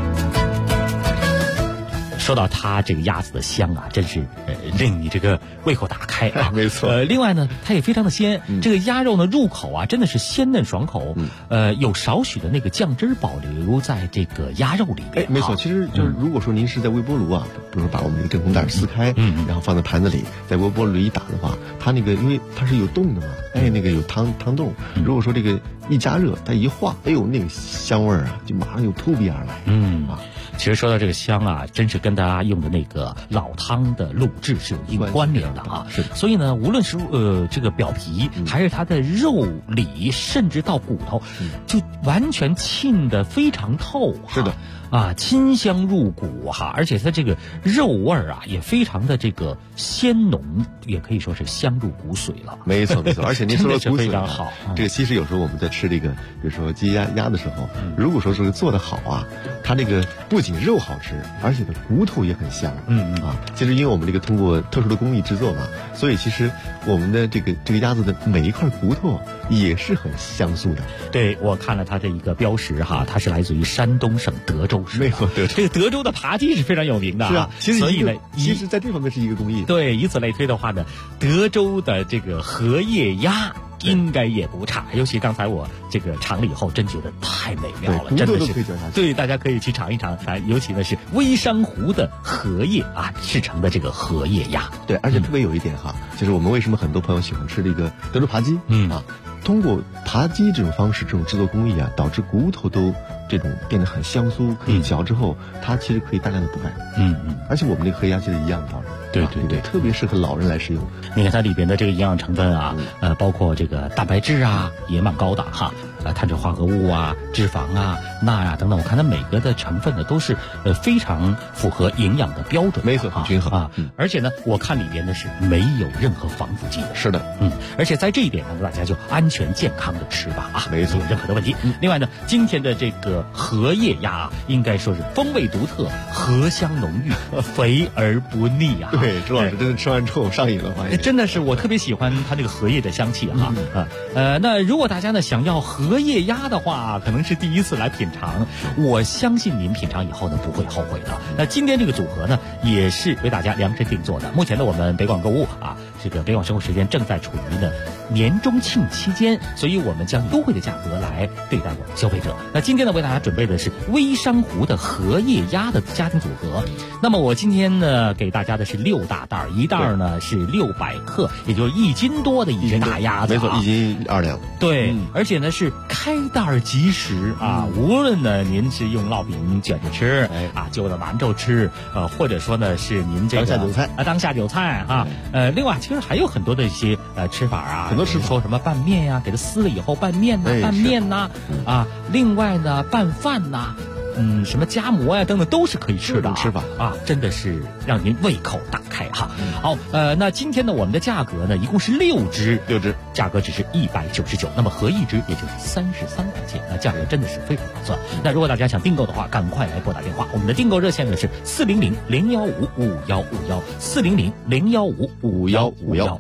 说到它这个鸭子的香啊，真是令你这个胃口打开啊！ 没错。 另外呢，它也非常的鲜，这个鸭肉呢入口啊，真的是鲜嫩爽口，有少许的那个酱汁保留在这个鸭肉里边。 没错，其实就是如果说您是在微波炉啊，比如说把我们这个真空袋撕开，然后放在盘子里，在微波炉里一打的话，它那个因为它是有洞的嘛，那个有汤洞，如果说这个一加热，它一化，那个香味儿啊，就马上就扑鼻而来。 其实说到这个香啊，真是跟大家用的那个老汤的卤制是有一定关联的啊。 是， 所以呢，无论是这个表皮，还是它的肉里，甚至到骨头，就完全沁得非常透。 是的。 清香入骨而且它这个肉味儿啊也非常的这个鲜浓，也可以说是香入骨髓了。 没错，而且您说的骨髓非常好。 这个其实有时候我们在吃这个，比如说鸡鸭的时候，如果说是做得好啊，它这个不仅肉好吃，而且的骨头也很香。其实因为我们这个通过特殊的工艺制作嘛，所以其实我们的这个鸭子的每一块骨头也是很香酥的。 对，我看了它的一个标识它是来自于山东省德州。 没错， 这个德州的扒鸡是非常有名的。 是啊， 所以呢， 其实在这方面是一个工艺。 对，以此类推的话呢，德州的这个荷叶鸭应该也不差。尤其刚才我这个尝了以后，真觉得太美妙了，真的是。对，大家可以去尝一尝。尤其呢是微山湖的荷叶制成的这个荷叶鸭。 对，而且特别有一点就是我们为什么很多朋友喜欢吃这个德州扒鸡？通过扒鸡这种方式，这种制作工艺导致骨头都这种变得很香酥，可以嚼之后，它其实可以大量的补钙。而且我们这个荷鸭其实一样的道理。对，特别适合老人来使用。 你看它里边的这个营养成分包括这个蛋白质也蛮高的碳水化合物脂肪钠等等，我看它每个的成分呢都是非常符合营养的标准。 没错，很均衡而且呢，我看里边呢是没有任何防腐剂的。 是的， 而且在这一点上，大家就安全健康的吃吧没错， 没有任何的问题。另外呢，今天的这个荷叶鸭应该说是风味独特，荷香浓郁，肥而不腻对，朱老师真的吃完之后上瘾了， 真的是我特别喜欢它这个荷叶的香气那如果大家呢想要荷叶鸭的话，可能是第一次来品尝，我相信您品尝以后呢不会后悔的。那今天这个组合呢也是为大家量身定做的。目前呢我们北广购物是这个北广生活时间正在处于呢年中庆期间，所以我们将优惠的价格来对待我们消费者。那今天呢，为大家准备的是微珊瑚的荷叶鸭的家庭组合。那么我今天呢，给大家的是6大袋，一袋呢是600克，也就是1斤多的一只大鸭子， 没错，1斤2两。 对，而且呢是开袋即食啊，无论呢您是用烙饼卷着吃，就着馒头吃，或者说呢是您这个当下酒菜啊，另外其实还有很多的一些吃法啊， 很多吃法， 说什么拌面呀，给它撕了以后拌面呐，拌面呐，另外呢拌饭呐，什么夹馍呀等等都是可以吃的吃法啊，真的是让您胃口大开哈。好，那今天呢我们的价格呢一共是6只，价格只是199，那么合一只也就是33块钱，那价格真的是非常划算。那如果大家想订购的话，赶快来拨打电话，我们的订购热线呢是400-015-5151，400-015-5151。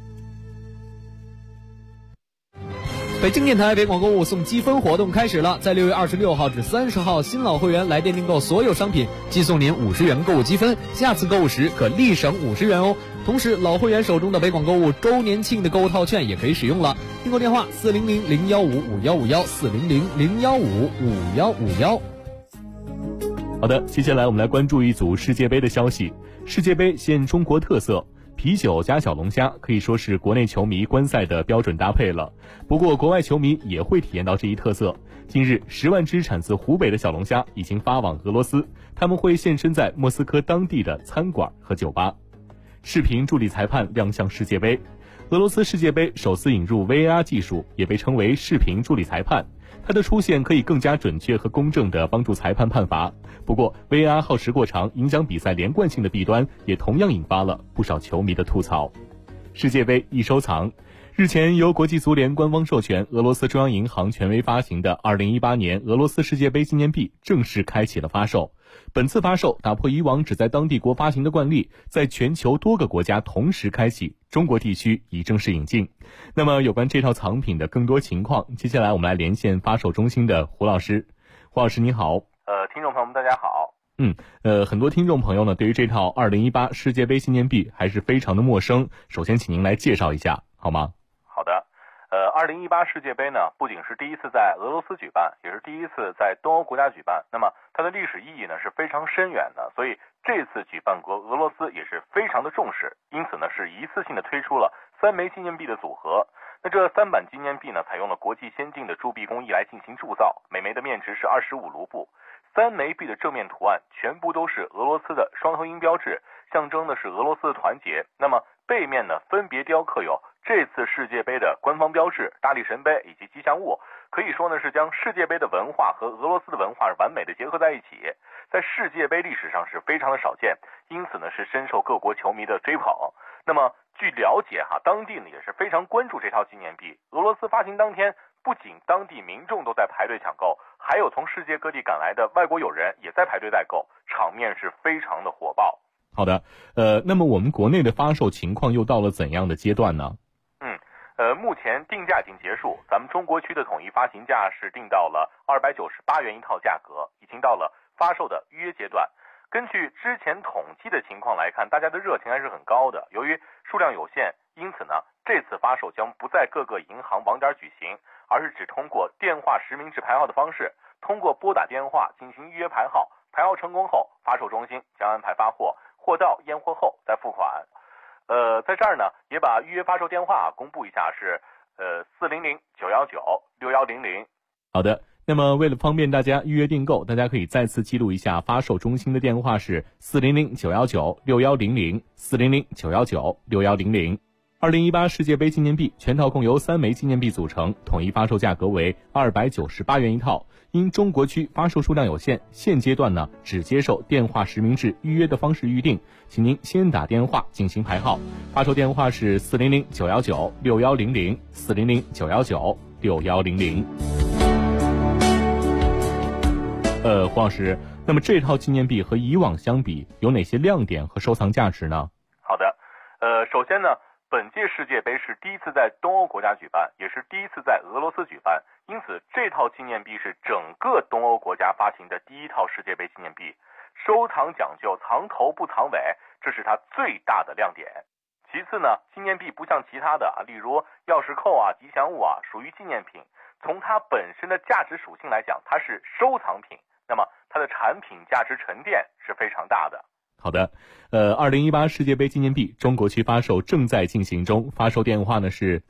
北京电台北广购物送积分活动开始了，在6月26号至30号，新老会员来电订购所有商品，即送您50元购物积分，下次购物时可立省50元哦。同时，老会员手中的北广购物周年庆的购物套券也可以使用了。订购电话400-015-5151，400-015-5151。 好的，接下来我们来关注一组世界杯的消息。世界杯现中国特色。啤酒加小龙虾可以说是国内球迷观赛的标准搭配了，不过国外球迷也会体验到这一特色。近日10万只产自湖北的小龙虾已经发往俄罗斯，他们会现身在莫斯科当地的餐馆和酒吧。视频助理裁判亮相世界杯。俄罗斯世界杯首次引入 VAR 技术，也被称为视频助理裁判。它的出现可以更加准确和公正地帮助裁判判罚。不过 VAR 耗时过长，影响比赛连贯性的弊端也同样引发了不少球迷的吐槽。世界杯易收藏。日前由国际足联官方授权，俄罗斯中央银行权威发行的2018年俄罗斯世界杯纪念币正式开启了发售。本次发售打破以往只在当地国发行的惯例，在全球多个国家同时开启，中国地区已正式引进。那么有关这套藏品的更多情况，接下来我们来连线发售中心的胡老师。胡老师你好。 听众朋友们大家好。 很多听众朋友呢对于这套2018世界杯纪念币还是非常的陌生，首先请您来介绍一下好吗？ 好的。2018世界杯呢，不仅是第一次在俄罗斯举办，也是第一次在东欧国家举办。那么它的历史意义呢是非常深远的，所以这次举办国俄罗斯也是非常的重视，因此呢是一次性的推出了3枚纪念币的组合。那这3版纪念币呢，采用了国际先进的铸币工艺来进行铸造，每枚的面值是25卢布。3枚币的正面图案全部都是俄罗斯的双头鹰标志，象征的是俄罗斯的团结。那么背面呢，分别雕刻有这次世界杯的官方标志、大力神杯以及吉祥物，可以说呢是将世界杯的文化和俄罗斯的文化完美的结合在一起，在世界杯历史上是非常的少见，因此呢是深受各国球迷的追捧。那么据了解当地呢也是非常关注这套纪念币。俄罗斯发行当天，不仅当地民众都在排队抢购，还有从世界各地赶来的外国友人也在排队代购，场面是非常的火爆。 好的，那么我们国内的发售情况又到了怎样的阶段呢？ 目前定价已经结束，咱们中国区的统一发行价是定到了298元一套价格，已经到了发售的预约阶段。根据之前统计的情况来看，大家的热情还是很高的。由于数量有限，因此呢，这次发售将不在各个银行网点举行，而是只通过电话实名制排号的方式，通过拨打电话进行预约排号，排号成功后，发售中心将安排发货，货到验货后再付款。在这儿呢，也把预约发售电话公布一下，是400-919-6100。 好的，那么为了方便大家预约订购，大家可以再次记录一下发售中心的电话是400-919-6100 400-919-6100。2018世界杯纪念币全套共由3枚纪念币组成，统一发售价格为298元一套。因中国区发售数量有限，现阶段呢只接受电话实名制预约的方式预定，请您先打电话进行排号。发售电话是400-919-6100 400-919-6100。黄老师，那么这套纪念币和以往相比有哪些亮点和收藏价值呢？ 好的，首先呢，本届世界杯是第一次在东欧国家举办，也是第一次在俄罗斯举办，因此这套纪念币是整个东欧国家发行的第一套世界杯纪念币。收藏讲究藏头不藏尾，这是它最大的亮点。 其次呢，纪念币不像其他的例如钥匙扣啊、吉祥物啊，属于纪念品。从它本身的价值属性来讲，它是收藏品，那么它的产品价值沉淀是非常大的。 好的，2018世界杯纪念币中国区发售正在进行中，发售电话呢是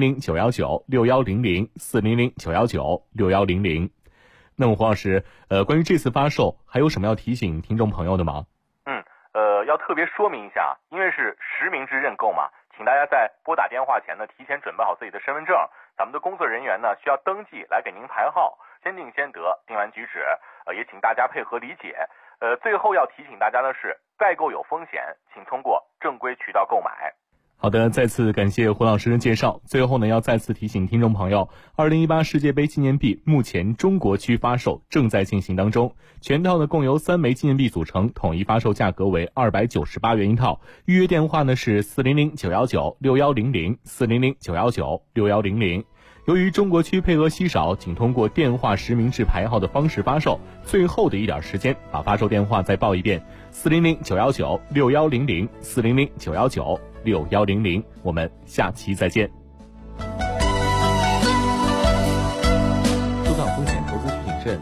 400-919-6100，400-919-6100。那么黄老师，关于这次发售还有什么要提醒听众朋友的吗？ 要特别说明一下，因为是实名制认购嘛，请大家在拨打电话前呢，提前准备好自己的身份证，咱们的工作人员呢需要登记来给您排号，先定先得，定完举止，也请大家配合理解。最后要提醒大家的是，代购有风险，请通过正规渠道购买。 好的，再次感谢胡老师的介绍。最后呢，要再次提醒听众朋友，2018世界杯纪念币目前中国区发售正在进行当中，全套呢共由3枚纪念币组成，统一发售价格为298元一套。预约电话呢是400-919-6100，400-919-6100。由于中国区配额稀少，仅通过电话实名制排号的方式发售，最后的一点时间，把发售电话再报一遍：400-919-6100，400-919-6100。我们下期再见。 出港风险投资需谨慎。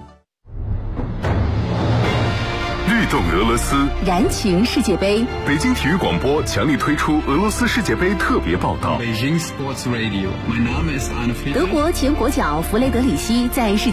律动俄罗斯， 燃情世界杯。 北京体育广播强力推出俄罗斯世界杯特别报道。 德国前国脚弗雷德里希在世界